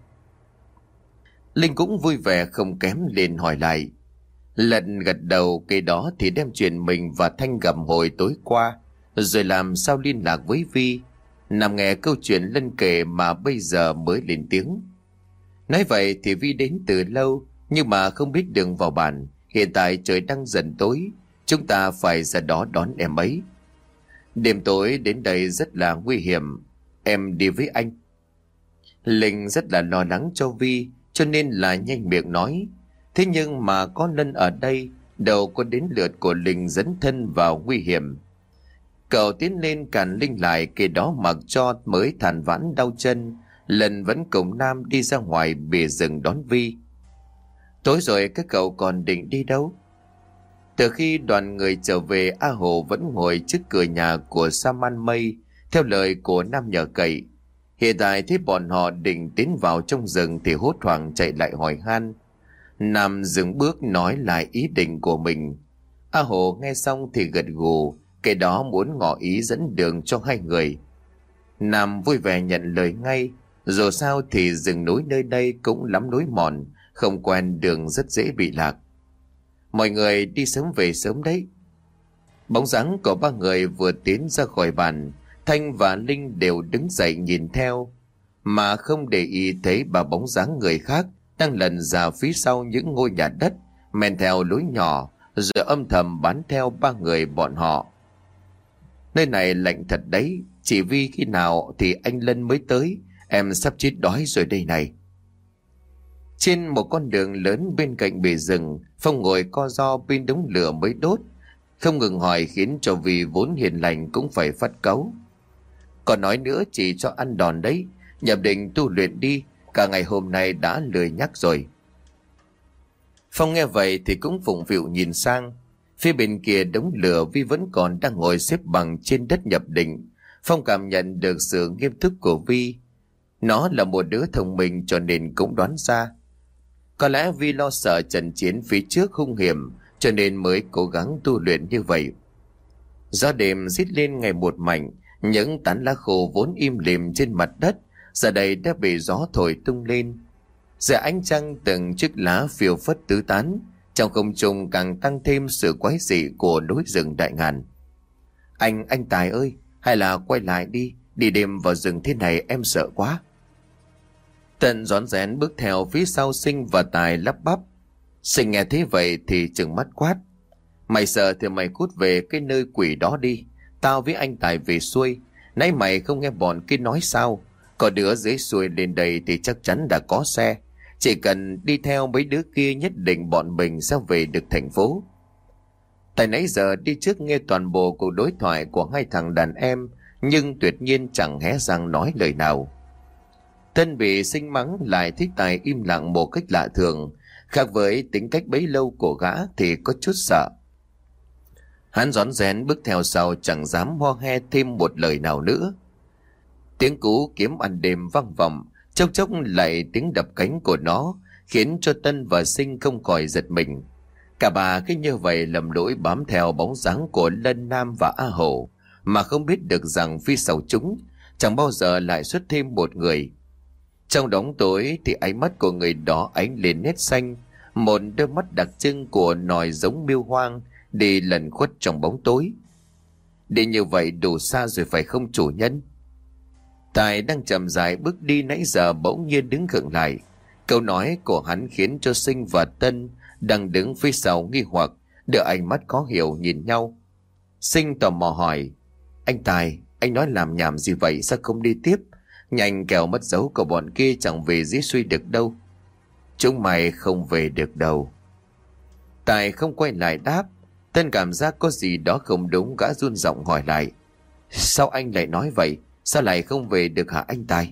Linh cũng vui vẻ không kém liền hỏi lại. Lân gật đầu, cái đó thì đem chuyện mình và Thanh gặp hồi tối qua, rồi làm sao liên lạc với Vi. Nằm nghe câu chuyện Lân kể mà bây giờ mới lên tiếng. Nói vậy thì Vi đến từ lâu, nhưng mà không biết đường vào bản. Hiện tại trời đang dần tối, chúng ta phải ra đó đón em ấy. Đêm tối đến đây rất là nguy hiểm, em đi với anh. Linh rất là lo lắng cho Vi, cho nên là nhanh miệng nói. Thế nhưng mà có Lân ở đây, đâu có đến lượt của Linh dấn thân vào nguy hiểm. Cậu tiến lên cản Linh lại, kể đó mặc cho mới than vãn đau chân, Lân vẫn cùng Nam đi ra ngoài bìa rừng đón Vi. Tối rồi các cậu còn định đi đâu? Từ khi đoàn người trở về, A Hồ vẫn ngồi trước cửa nhà của Saman Mây, theo lời của Nam nhờ cậy. Hiện tại thấy bọn họ định tiến vào trong rừng thì hốt hoảng chạy lại hỏi han. Nam dừng bước nói lại ý định của mình. A Hồ nghe xong thì gật gù, cái đó muốn ngỏ ý dẫn đường cho hai người. Nam vui vẻ nhận lời ngay, dù sao thì rừng núi nơi đây cũng lắm lối mòn, không quen đường rất dễ bị lạc. Mọi người đi sớm về sớm đấy. Bóng dáng của ba người vừa tiến ra khỏi bàn, Thanh và Linh đều đứng dậy nhìn theo, mà không để ý thấy ba bóng dáng người khác đang lần ra phía sau những ngôi nhà đất, men theo lối nhỏ, rồi âm thầm bám theo ba người bọn họ. Nơi này lạnh thật đấy, chỉ vì khi nào thì anh Lân mới tới, em sắp chết đói rồi đây này. Trên một con đường lớn bên cạnh bể rừng, Phong ngồi co ro bên đống lửa mới đốt, không ngừng hỏi khiến cho vì vốn hiền lành cũng phải phát cáu. Còn nói nữa chỉ cho ăn đòn đấy, nhập định tu luyện đi, cả ngày hôm nay đã lười nhắc rồi. Phong nghe vậy thì cũng phụng phịu nhìn sang. Phía bên kia đống lửa Vi vẫn còn đang ngồi xếp bằng trên đất nhập định. Phong cảm nhận được sự nghiêm túc của Vi. Nó là một đứa thông minh cho nên cũng đoán ra. Có lẽ Vi lo sợ trận chiến phía trước hung hiểm cho nên mới cố gắng tu luyện như vậy. Gió đêm rít lên ngày một mạnh, những tán lá khô vốn im lìm trên mặt đất giờ đây đã bị gió thổi tung lên. Giữa ánh trăng từng chiếc lá phiêu phất tứ tán, trong không trung càng tăng thêm sự quái dị của núi rừng đại ngàn. Anh, anh Tài ơi, hay là quay lại đi, đi đêm vào rừng thế này em sợ quá. Tần rón rén bước theo phía sau Sinh và Tài lắp bắp. Sinh nghe thế vậy thì trừng mắt quát: Mày sợ thì mày cút về cái nơi quỷ đó đi, tao với anh Tài về xuôi. Nãy mày không nghe bọn kia nói sao? Có đứa dưới xuôi lên đây thì chắc chắn đã có xe. Chỉ cần đi theo mấy đứa kia nhất định bọn mình sẽ về được thành phố. Tại nãy giờ đi trước nghe toàn bộ cuộc đối thoại của hai thằng đàn em, nhưng tuyệt nhiên chẳng hé răng nói lời nào. Tân bị Sinh mắng lại thích Tài im lặng một cách lạ thường, khác với tính cách bấy lâu của gã thì có chút sợ. Hắn rón rén bước theo sau, chẳng dám ho he thêm một lời nào nữa. Tiếng cú kiếm ăn đêm vang vọng, chốc chốc lại tiếng đập cánh của nó, khiến cho Tân và Sinh không khỏi giật mình. Cả bà cứ như vậy lầm lỗi bám theo bóng dáng của Lân Nam và A Hổ, mà không biết được rằng phía sau chúng chẳng bao giờ lại xuất thêm một người. Trong bóng tối thì ánh mắt của người đó ánh lên nét xanh, một đôi mắt đặc trưng của nòi giống miêu hoang đi lẩn khuất trong bóng tối. Đi như vậy đủ xa rồi phải không chủ nhân? Tài đang chậm rãi bước đi nãy giờ bỗng nhiên đứng khựng lại. Câu nói của hắn khiến cho Sinh và Tân đang đứng phía sau nghi hoặc, đưa ánh mắt khó hiểu nhìn nhau. Sinh tò mò hỏi: Anh Tài, anh nói làm nhảm gì vậy, sao không đi tiếp? Nhanh kẻo mất dấu của bọn kia chẳng về dĩ suy được đâu. Chúng mày không về được đâu. Tài không quay lại đáp. Tân cảm giác có gì đó không đúng, gã run giọng hỏi lại: Sao anh lại nói vậy? Sao lại không về được hả anh Tài?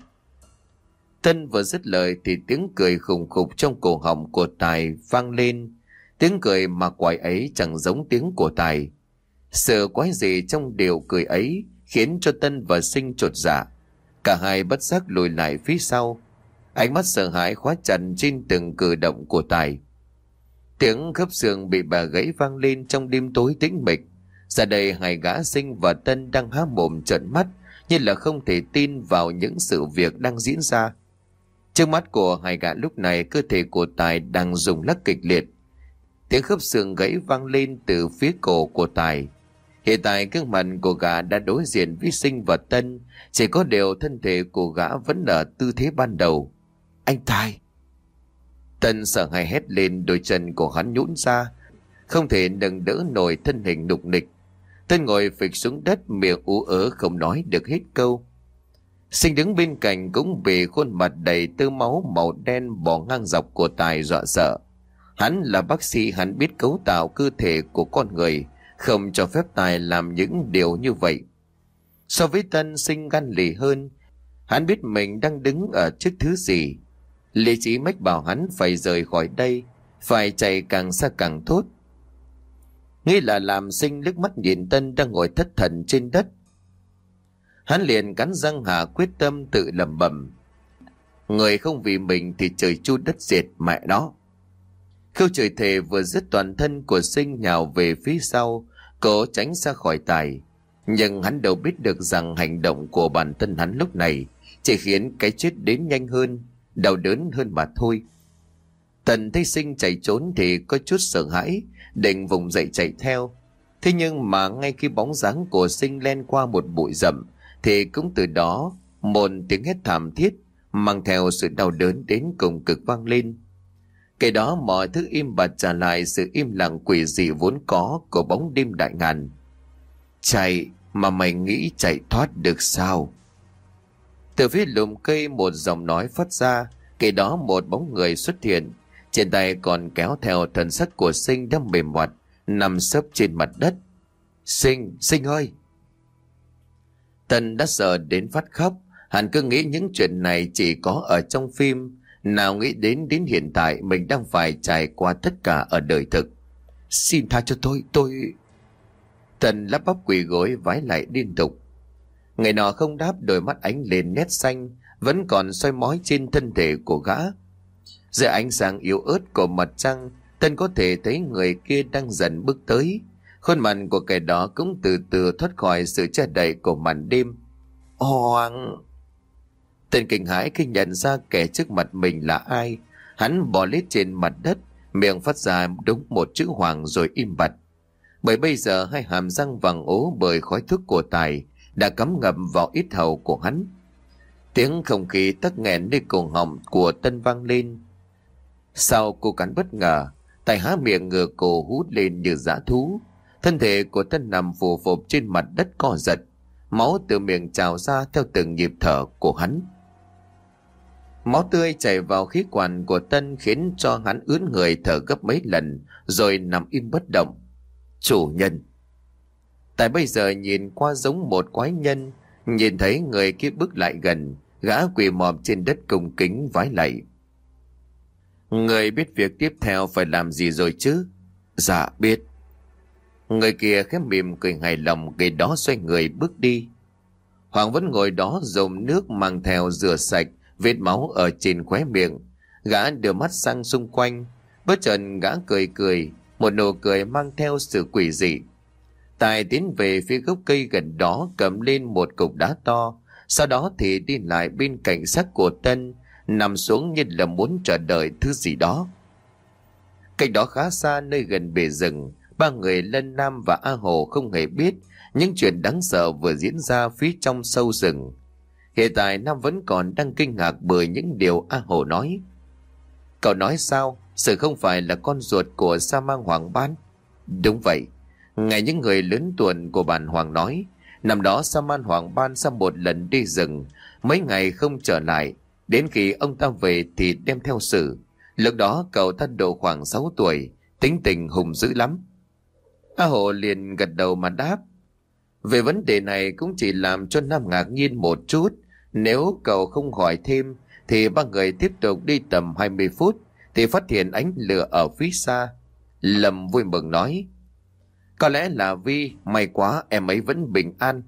Tân vừa dứt lời thì tiếng cười khùng khục trong cổ họng của Tài vang lên. Tiếng cười mà quái ấy chẳng giống tiếng của Tài. Sự quái gì trong điều cười ấy khiến cho Tân và Sinh chột dạ. Cả hai bất giác lùi lại phía sau, ánh mắt sợ hãi khóa chặt trên từng cử động của Tài. Tiếng khớp xương bị bà gãy vang lên trong đêm tối tĩnh mịch. Ra đây hai gã Sinh và Tân đang há mồm trợn mắt, như là không thể tin vào những sự việc đang diễn ra. Trước mắt của hai gã lúc này, cơ thể của Tài đang rung lắc kịch liệt. Tiếng khớp xương gãy vang lên từ phía cổ của Tài. Hiện tại gương mặt của gã đã đối diện với Sinh và Tân, chỉ có điều thân thể của gã vẫn ở tư thế ban đầu. Anh Tài! Tân sợ hãi hét lên, đôi chân của hắn nhũn ra, không thể nâng đỡ nổi thân hình nục nịch. Tân ngồi phịch xuống đất, miệng ú ớ không nói được hết câu. Sinh đứng bên cạnh cũng bị khuôn mặt đầy tơ máu màu đen bò ngang dọc của Tài dọa sợ. Hắn là bác sĩ, hắn biết cấu tạo cơ thể của con người, không cho phép Tài làm những điều như vậy. So với Tân, Sinh gan lì hơn. Hắn biết mình đang đứng ở trước thứ gì. Lý trí mách bảo hắn phải rời khỏi đây, phải chạy càng xa càng tốt. Nghĩ là làm, Sinh liếc mắt nhìn Tân đang ngồi thất thần trên đất. Hắn liền cắn răng hạ quyết tâm, tự lẩm bẩm: Người không vì mình thì trời chu đất diệt mẹ nó. Khâu trời thề vừa dứt, toàn thân của Sinh nhào về phía sau, cố tránh ra khỏi Tài. Nhưng hắn đâu biết được rằng hành động của bản thân hắn lúc này chỉ khiến cái chết đến nhanh hơn, đau đớn hơn mà thôi. Tần thấy Sinh chạy trốn thì có chút sợ hãi, định vùng dậy chạy theo. Thế nhưng mà ngay khi bóng dáng của Sinh len qua một bụi rậm, thì cũng từ đó một tiếng hét thảm thiết mang theo sự đau đớn đến cùng cực vang lên. Cái đó mọi thứ im bặt, trả lại sự im lặng quỷ dị vốn có của bóng đêm đại ngàn. Chạy mà mày nghĩ chạy thoát được sao? Từ phía lùm cây một giọng nói phát ra, cái đó một bóng người xuất hiện, trên tay còn kéo theo thân sắc của Sinh đang mềm oặt nằm sấp trên mặt đất. Sinh, Sinh ơi! Tân đã sợ đến phát khóc. Hắn cứ nghĩ những chuyện này chỉ có ở trong phim, nào nghĩ đến đến hiện tại mình đang phải trải qua tất cả ở đời thực. Xin tha cho tôi, tôi... Tân lắp bắp quỳ gối vái lại liên tục. Người nọ không đáp, đôi mắt ánh lên nét xanh vẫn còn soi mói trên thân thể của gã. Dưới ánh sáng yếu ớt của mặt trăng, Tân có thể thấy người kia đang dần bước tới. Khuôn mặt của kẻ đó cũng từ từ thoát khỏi sự che đậy của màn đêm. Hoàng! Tân kinh hãi khi nhận ra kẻ trước mặt mình là ai. Hắn bò lết trên mặt đất, miệng phát ra đúng một chữ Hoàng rồi im bặt. Bởi bây giờ hai hàm răng vàng ố bởi khói thuốc của Tài đã cắm ngậm vào yết hầu của hắn. Tiếng không khí tắc nghẹn nơi cổ họng của Tân vang lên. Sau cô cắn bất ngờ, Tài há miệng ngửa cổ hút lên như dã thú. Thân thể của Tân nằm phù phộp trên mặt đất co giật, máu từ miệng trào ra theo từng nhịp thở của hắn. Máu tươi chảy vào khí quản của Tân khiến cho hắn ướn người thở gấp mấy lần rồi nằm im bất động. Chủ nhân! Tại bây giờ nhìn qua giống một quái nhân. Nhìn thấy người kia bước lại gần, gã quỳ mọp trên đất cung kính vái lạy. Người biết việc tiếp theo phải làm gì rồi chứ? Dạ biết. Người kia khép mỉm cười hài lòng, người đó xoay người bước đi. Hoàng vẫn ngồi đó dùng nước mang theo rửa sạch vết máu ở trên khóe miệng. Gã đưa mắt sang xung quanh, bất chợt gã cười cười, một nụ cười mang theo sự quỷ dị. Tài tiến về phía gốc cây gần đó, cầm lên một cục đá to, sau đó thì đi lại bên cạnh xác của Tân, nằm xuống như là muốn chờ đợi thứ gì đó. Cách đó khá xa, nơi gần bề rừng, ba người Lân, Nam và A Hồ không hề biết những chuyện đáng sợ vừa diễn ra phía trong sâu rừng. Hiện tại Nam vẫn còn đang kinh ngạc bởi những điều A Hồ nói. Cậu nói sao? Sự không phải là con ruột của Sa Mang Hoàng Ban? Đúng vậy. Ngày những người lớn tuổi của bản Hoàng nói, năm đó Sa Man Hoàng Ban sau một lần đi rừng, mấy ngày không trở lại, đến khi ông ta về thì đem theo Sử. Lúc đó cậu ta độ khoảng sáu tuổi, tính tình hùng dữ lắm. A Hồ liền gật đầu mà đáp. Về vấn đề này cũng chỉ làm cho Nam ngạc nhiên một chút. Nếu cậu không hỏi thêm thì ba người tiếp tục đi tầm hai mươi phút thì phát hiện ánh lửa ở phía xa. Lâm vui mừng nói, có lẽ là Vi, may quá em ấy vẫn bình an.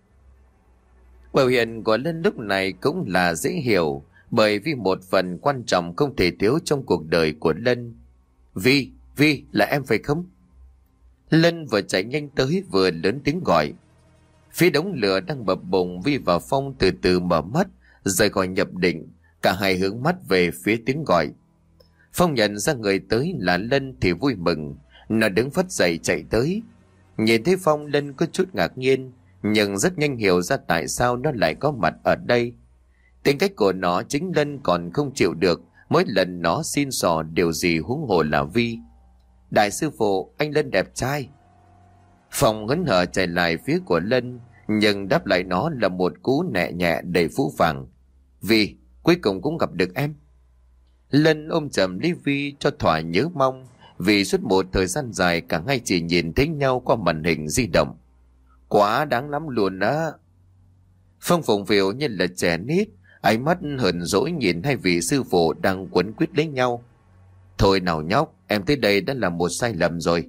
Biểu hiện của Lân lúc này cũng là dễ hiểu, bởi vì một phần quan trọng không thể thiếu trong cuộc đời của Lân. Vi, Vi là em phải không? Lân vừa chạy nhanh tới vừa lớn tiếng gọi. Phía đống lửa đang bập bùng, Vi và Phong từ từ mở mắt, rời khỏi nhập định, cả hai hướng mắt về phía tiếng gọi. Phong nhận ra người tới là Lân thì vui mừng, nó đứng phất dậy chạy tới. Nhìn thấy Phong, Lân có chút ngạc nhiên, nhưng rất nhanh hiểu ra tại sao nó lại có mặt ở đây. Tính cách của nó chính Lân còn không chịu được, mỗi lần nó xin xỏ điều gì huống hồ là Vi. Đại sư phụ, anh Lân đẹp trai. Phong hớn hở chạy lại phía của Lân, nhưng đáp lại nó là một cú nhẹ nhẹ đầy phũ phàng. Vi, cuối cùng cũng gặp được em. Lân ôm chầm lấy Vi cho thỏa nhớ mong, vì suốt một thời gian dài cả hai chỉ nhìn thấy nhau qua màn hình di động. Quá đáng lắm luôn á. Phong phụng phịu như là trẻ nít, ánh mắt hờn dỗi nhìn hai vị sư phụ đang quấn quýt lấy nhau. Thôi nào nhóc, em tới đây đã là một sai lầm rồi.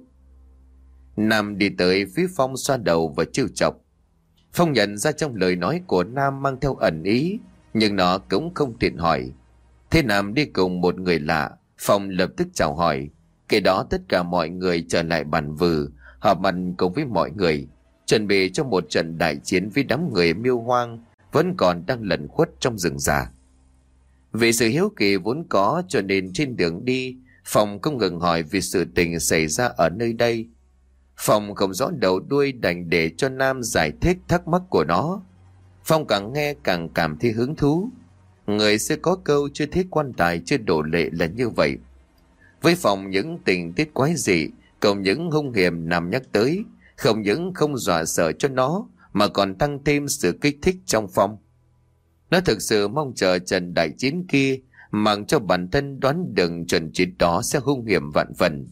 Nam đi tới phía Phong xoa đầu và trêu chọc. Phong nhận ra trong lời nói của Nam mang theo ẩn ý, nhưng nó cũng không tiện hỏi. Thế Nam đi cùng một người lạ, Phong lập tức chào hỏi. Kế đó tất cả mọi người trở lại bàn vừ, họp mặt cùng với mọi người, chuẩn bị cho một trận đại chiến với đám người miêu hoang vẫn còn đang lẩn khuất trong rừng già. Vì sự hiếu kỳ vốn có cho nên trên đường đi, Phong không ngừng hỏi về sự tình xảy ra ở nơi đây. Phong không rõ đầu đuôi, đành để cho Nam giải thích thắc mắc của nó. Phong càng nghe càng cảm thấy hứng thú. Người sẽ có câu chưa thấy quan tài chưa đổ lệ là như vậy. Với Phong, những tình tiết quái dị cộng những hung hiểm Nam nhắc tới không những không dọa sợ cho nó mà còn tăng thêm sự kích thích trong Phong. Nó thực sự mong chờ trận đại chiến kia, mang cho bản thân đoán được trận chiến đó sẽ hung hiểm vạn phần.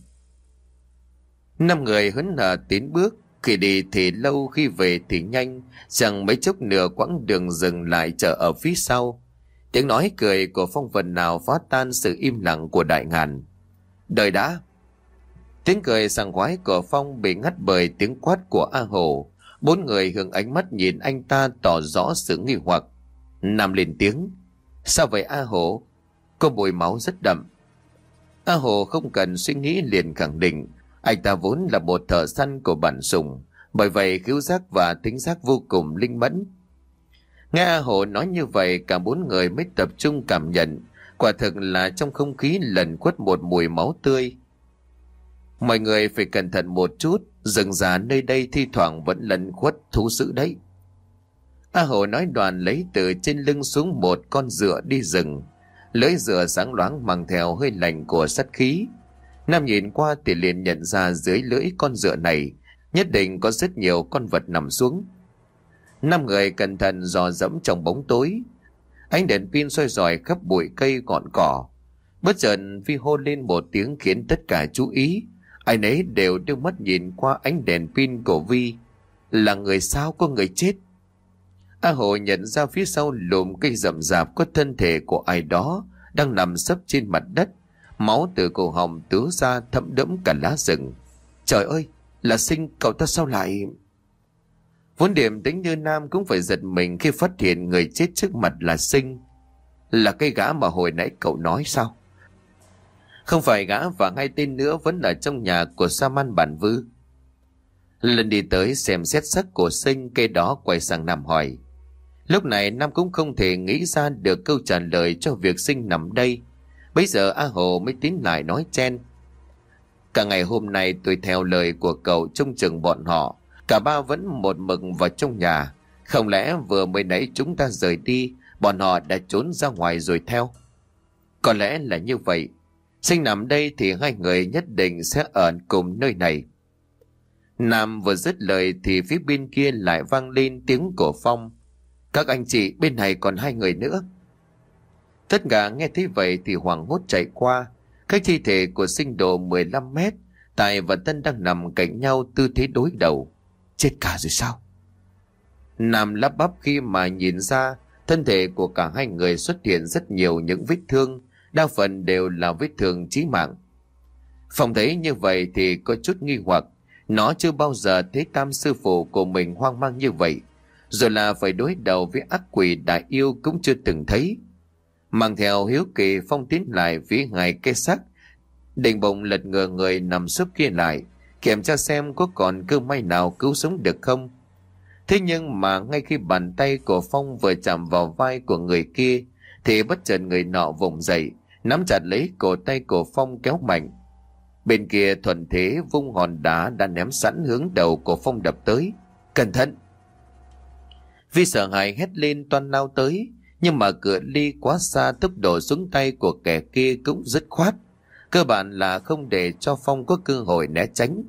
Năm người hớn hở tiến bước, khi đi thì lâu, khi về thì nhanh, chẳng mấy chốc nửa quãng đường dừng lại chờ ở phía sau. Tiếng nói cười của Phong phần nào phá tan sự im lặng của đại ngàn. Đợi đã. Tiếng cười sảng khoái của Phong bị ngắt bởi tiếng quát của A Hồ. Bốn người hướng ánh mắt nhìn anh ta tỏ rõ sự nghi hoặc. Nam lên tiếng. Sao vậy A Hồ? Có mùi máu rất đậm. A Hồ không cần suy nghĩ liền khẳng định. Anh ta vốn là một thợ săn của bản Sùng, bởi vậy khứu giác và thính giác vô cùng linh mẫn. Nghe A Hồ nói như vậy, cả bốn người mới tập trung cảm nhận. Quả thực là trong không khí lẩn khuất một mùi máu tươi. Mọi người phải cẩn thận một chút, rừng già nơi đây thi thoảng vẫn lẩn khuất thú dữ đấy. A Hồ nói đoạn lấy từ trên lưng xuống một con dựa đi rừng. Lưỡi dựa sáng loáng mang theo hơi lạnh của sát khí. Nam nhìn qua thì liền nhận ra dưới lưỡi con dựa này nhất định có rất nhiều con vật nằm xuống. Năm người cẩn thận dò dẫm trong bóng tối. Ánh đèn pin soi rọi khắp bụi cây ngọn cỏ. Bất chợt Vi hô lên một tiếng khiến tất cả chú ý. Ai nấy đều đưa mắt nhìn qua ánh đèn pin của Vi. Là người sao, có người chết? A Hồ nhận ra phía sau lùm cây rậm rạp có thân thể của ai đó đang nằm sấp trên mặt đất. Máu từ cổ họng tứa ra thấm đẫm cả lá rừng. Trời ơi, là Sinh, cậu ta sao lại... Vốn điểm tính như Nam cũng phải giật mình khi phát hiện người chết trước mặt là Sinh. Là cái gã mà hồi nãy cậu nói sao? Không phải gã và hai tên nữa vẫn ở trong nhà của Saman Bản Vư? Lần đi tới xem xét xác của Sinh, cây đó quay sang Nam hỏi. Lúc này Nam cũng không thể nghĩ ra được câu trả lời cho việc Sinh nằm đây. Bây giờ A Hồ mới tiến lại nói chen. Cả ngày hôm nay tôi theo lời của cậu trông chừng bọn họ. Cả ba vẫn một mực vào trong nhà. Không lẽ vừa mới nãy chúng ta rời đi, bọn họ đã trốn ra ngoài rồi theo? Có lẽ là như vậy. Sinh nằm đây thì hai người nhất định sẽ ở cùng nơi này. Nam vừa dứt lời thì phía bên kia lại vang lên tiếng của Phong. Các anh chị, bên này còn hai người nữa. Tất cả nghe thấy vậy thì hoảng hốt chạy qua. Cách thi thể của Sinh độ mười lăm mét, Tài và Tân đang nằm cạnh nhau tư thế đối đầu. Chết cả rồi sao? Nam lắp bắp khi mà nhìn ra thân thể của cả hai người xuất hiện rất nhiều những vết thương, đa phần đều là vết thương chí mạng. Phong thấy như vậy thì có chút nghi hoặc. Nó chưa bao giờ thấy Tam sư phụ của mình hoang mang như vậy, rồi là phải đối đầu với ác quỷ đại yêu cũng chưa từng thấy. Mang theo hiếu kỳ, Phong tiến lại phía hai cái xác, định bụng lật ngửa người nằm sấp kia lại, kiểm tra xem có còn cơ may nào cứu sống được không. Thế nhưng mà ngay khi bàn tay của Phong vừa chạm vào vai của người kia thì bất chợt người nọ vùng dậy, nắm chặt lấy cổ tay của Phong kéo mạnh. Bên kia thuận thế vung hòn đá đã ném sẵn hướng đầu của Phong đập tới. Cẩn thận! Vì sợ hãi hét lên toan lao tới, nhưng mà cự ly quá xa, tốc độ xuống tay của kẻ kia cũng dứt khoát, cơ bản là không để cho Phong có cơ hội né tránh.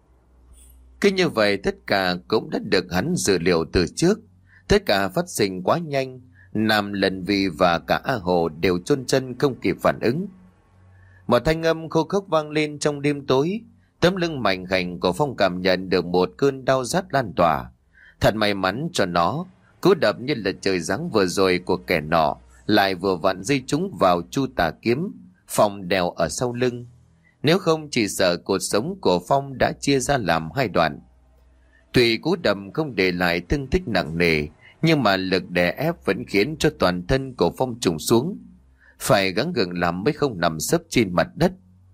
Cứ như vậy tất cả cũng đã được hắn dự liệu từ trước. Tất cả phát sinh quá nhanh, Nam, Lần Vì và cả A Hồ đều chôn chân không kịp phản ứng. Một thanh âm khô khốc vang lên trong đêm tối. Tấm lưng mảnh khảnh của Phong cảm nhận được một cơn đau rát lan tỏa. Thật may mắn cho nó, cú đập như là trời giáng vừa rồi của kẻ nọ lại vừa vặn dây trúng vào chu tà kiếm Phong đeo ở sau lưng. Nếu không chỉ sợ cột sống của Phong đã chia ra làm hai đoạn. Tuy cú đập không để lại thương tích nặng nề, nhưng mà lực đè ép vẫn khiến cho toàn thân của Phong trùng xuống. Phải gắng gượng làm mới không nằm sấp trên mặt đất.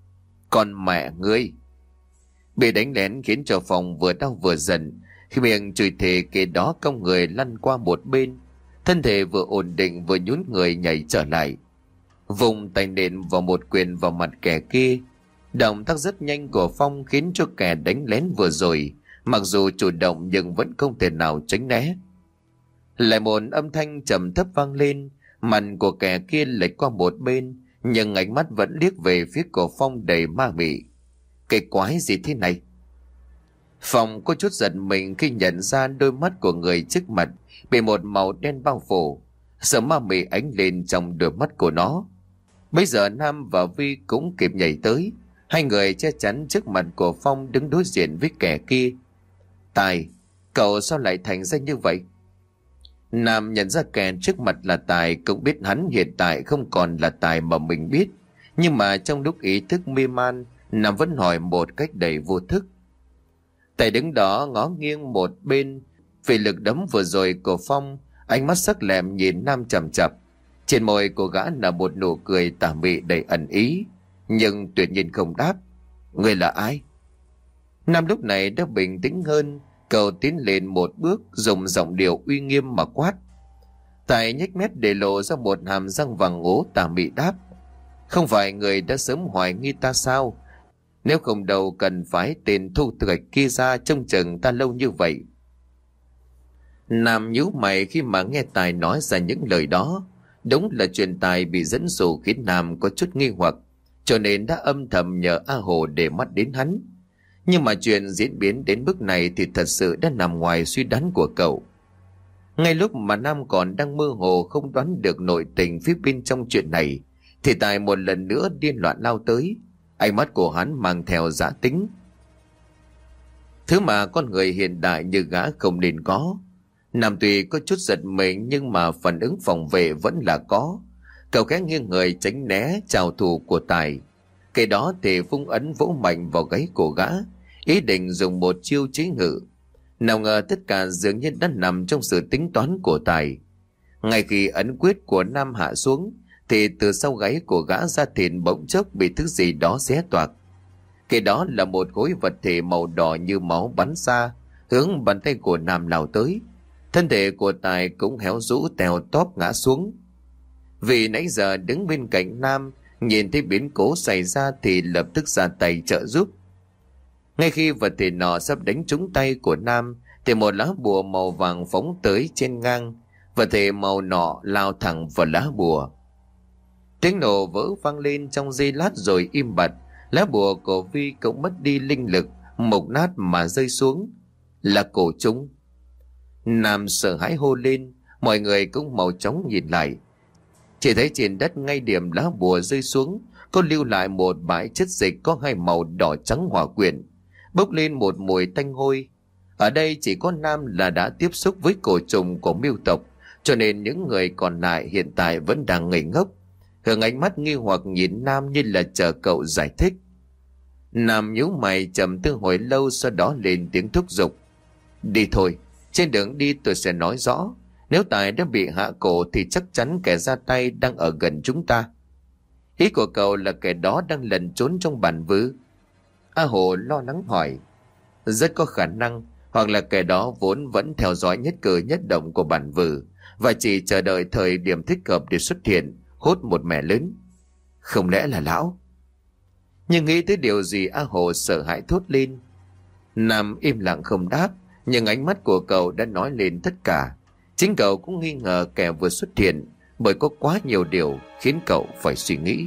Còn mẹ ngươi! Bị đánh lén khiến cho Phong vừa đau vừa giận, khi miệng chửi thề kể đó cong người lăn qua một bên, thân thể vừa ổn định vừa nhún người nhảy trở lại, vùng tay nện vào một quyền vào mặt kẻ kia. Động tác rất nhanh của Phong khiến cho kẻ đánh lén vừa rồi mặc dù chủ động nhưng vẫn không thể nào tránh né. Lại một âm thanh trầm thấp vang lên, mặt của kẻ kia lệch qua một bên, nhưng ánh mắt vẫn liếc về phía của Phong đầy ma mị. Cái quái gì thế này? Phong có chút giật mình khi nhận ra đôi mắt của người trước mặt bị một màu đen bao phủ, sợ ma mị ánh lên trong đôi mắt của nó. Bây giờ Nam và Vi cũng kịp nhảy tới, hai người che chắn trước mặt của Phong đứng đối diện với kẻ kia. Tài, cậu sao lại thành ra như vậy? Nam nhận ra kẻ trước mặt là Tài, cũng biết hắn hiện tại không còn là Tài mà mình biết, nhưng mà trong lúc ý thức mê man, Nam vẫn hỏi một cách đầy vô thức. Tài đứng đó ngó nghiêng một bên vì lực đấm vừa rồi của Phong, ánh mắt sắc lẹm nhìn Nam chằm chằm. Trên môi của gã là một nụ cười tà mị đầy ẩn ý, nhưng tuyệt nhiên không đáp. Người là ai? Nam lúc này đã bình tĩnh hơn, cậu tiến lên một bước, dùng giọng điệu uy nghiêm mà quát. Tài nhếch mép để lộ ra một hàm răng vàng ố, tà mị đáp. Không phải người đã sớm hoài nghi ta sao? Nếu không đâu cần phải tên thu thạch kia ra trông chừng ta lâu như vậy. Nam nhíu mày khi mà nghe Tài nói ra những lời đó. Đúng là chuyện Tài bị dẫn dụ khiến Nam có chút nghi hoặc, cho nên đã âm thầm nhờ A Hồ để mắt đến hắn. Nhưng mà chuyện diễn biến đến bước này thì thật sự đã nằm ngoài suy đoán của cậu. Ngay lúc mà Nam còn đang mơ hồ không đoán được nội tình phía bên trong chuyện này, thì Tài một lần nữa điên loạn lao tới. Ánh mắt của hắn mang theo dã tính, thứ mà con người hiện đại như gã không nên có. Nam tuy có chút giật mình nhưng mà phản ứng phòng vệ vẫn là có. Cậu khẽ nghiêng người tránh né trào thủ của Tài. Cái đó thì vung ấn vỗ mạnh vào gáy của gã, ý định dùng một chiêu chế ngự. Nào ngờ tất cả dường như đã nằm trong sự tính toán của Tài. Ngay khi ấn quyết của Nam hạ xuống thì từ sau gáy của gã da thịt bỗng chốc bị thứ gì đó xé toạc. Cái đó là một khối vật thể màu đỏ như máu bắn ra, hướng bàn tay của Nam lao tới. Thân thể của Tài cũng héo rũ tèo tóp ngã xuống. Vì nãy giờ đứng bên cạnh Nam, nhìn thấy biến cố xảy ra thì lập tức ra tay trợ giúp. Ngay khi vật thể nọ sắp đánh trúng tay của Nam, thì một lá bùa màu vàng phóng tới trên ngang. Vật thể màu nọ lao thẳng vào lá bùa. Tiếng nổ vỡ vang lên trong giây lát rồi im bặt. Lá bùa của Vi cũng mất đi linh lực, mục nát mà rơi xuống. Là cổ trúng. Nam sợ hãi hô lên, mọi người cũng mau chóng nhìn lại. Chỉ thấy trên đất ngay điểm lá bùa rơi xuống, có lưu lại một bãi chất dịch có hai màu đỏ trắng hòa quyện, bốc lên một mùi tanh hôi. Ở đây chỉ có Nam là đã tiếp xúc với cổ trùng của Miêu tộc, cho nên những người còn lại hiện tại vẫn đang ngây ngốc, hướng ánh mắt nghi hoặc nhìn Nam như là chờ cậu giải thích. Nam nhíu mày trầm tư hồi lâu, sau đó lên tiếng thúc giục. Đi thôi, trên đường đi tôi sẽ nói rõ. Nếu Tài đã bị hạ cổ thì chắc chắn kẻ ra tay đang ở gần chúng ta. Ý của cậu là kẻ đó đang lẩn trốn trong bản vứ? A Hồ lo lắng hỏi. Rất có khả năng, hoặc là kẻ đó vốn vẫn theo dõi nhất cử nhất động của bản vừ và chỉ chờ đợi thời điểm thích hợp để xuất hiện, hốt một mẻ lớn. Không lẽ là lão? Nhưng nghĩ tới điều gì, A Hồ sợ hãi thốt lên. Nam im lặng không đáp, nhưng ánh mắt của cậu đã nói lên tất cả. Chính cậu cũng nghi ngờ kẻ vừa xuất hiện, bởi có quá nhiều điều khiến cậu phải suy nghĩ.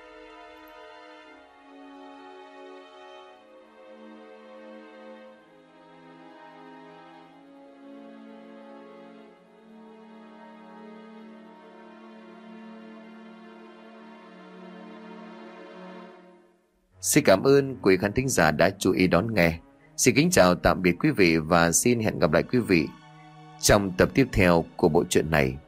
Xin cảm ơn quý khán thính giả đã chú ý đón nghe. Xin kính chào tạm biệt quý vị và xin hẹn gặp lại quý vị trong tập tiếp theo của bộ truyện này.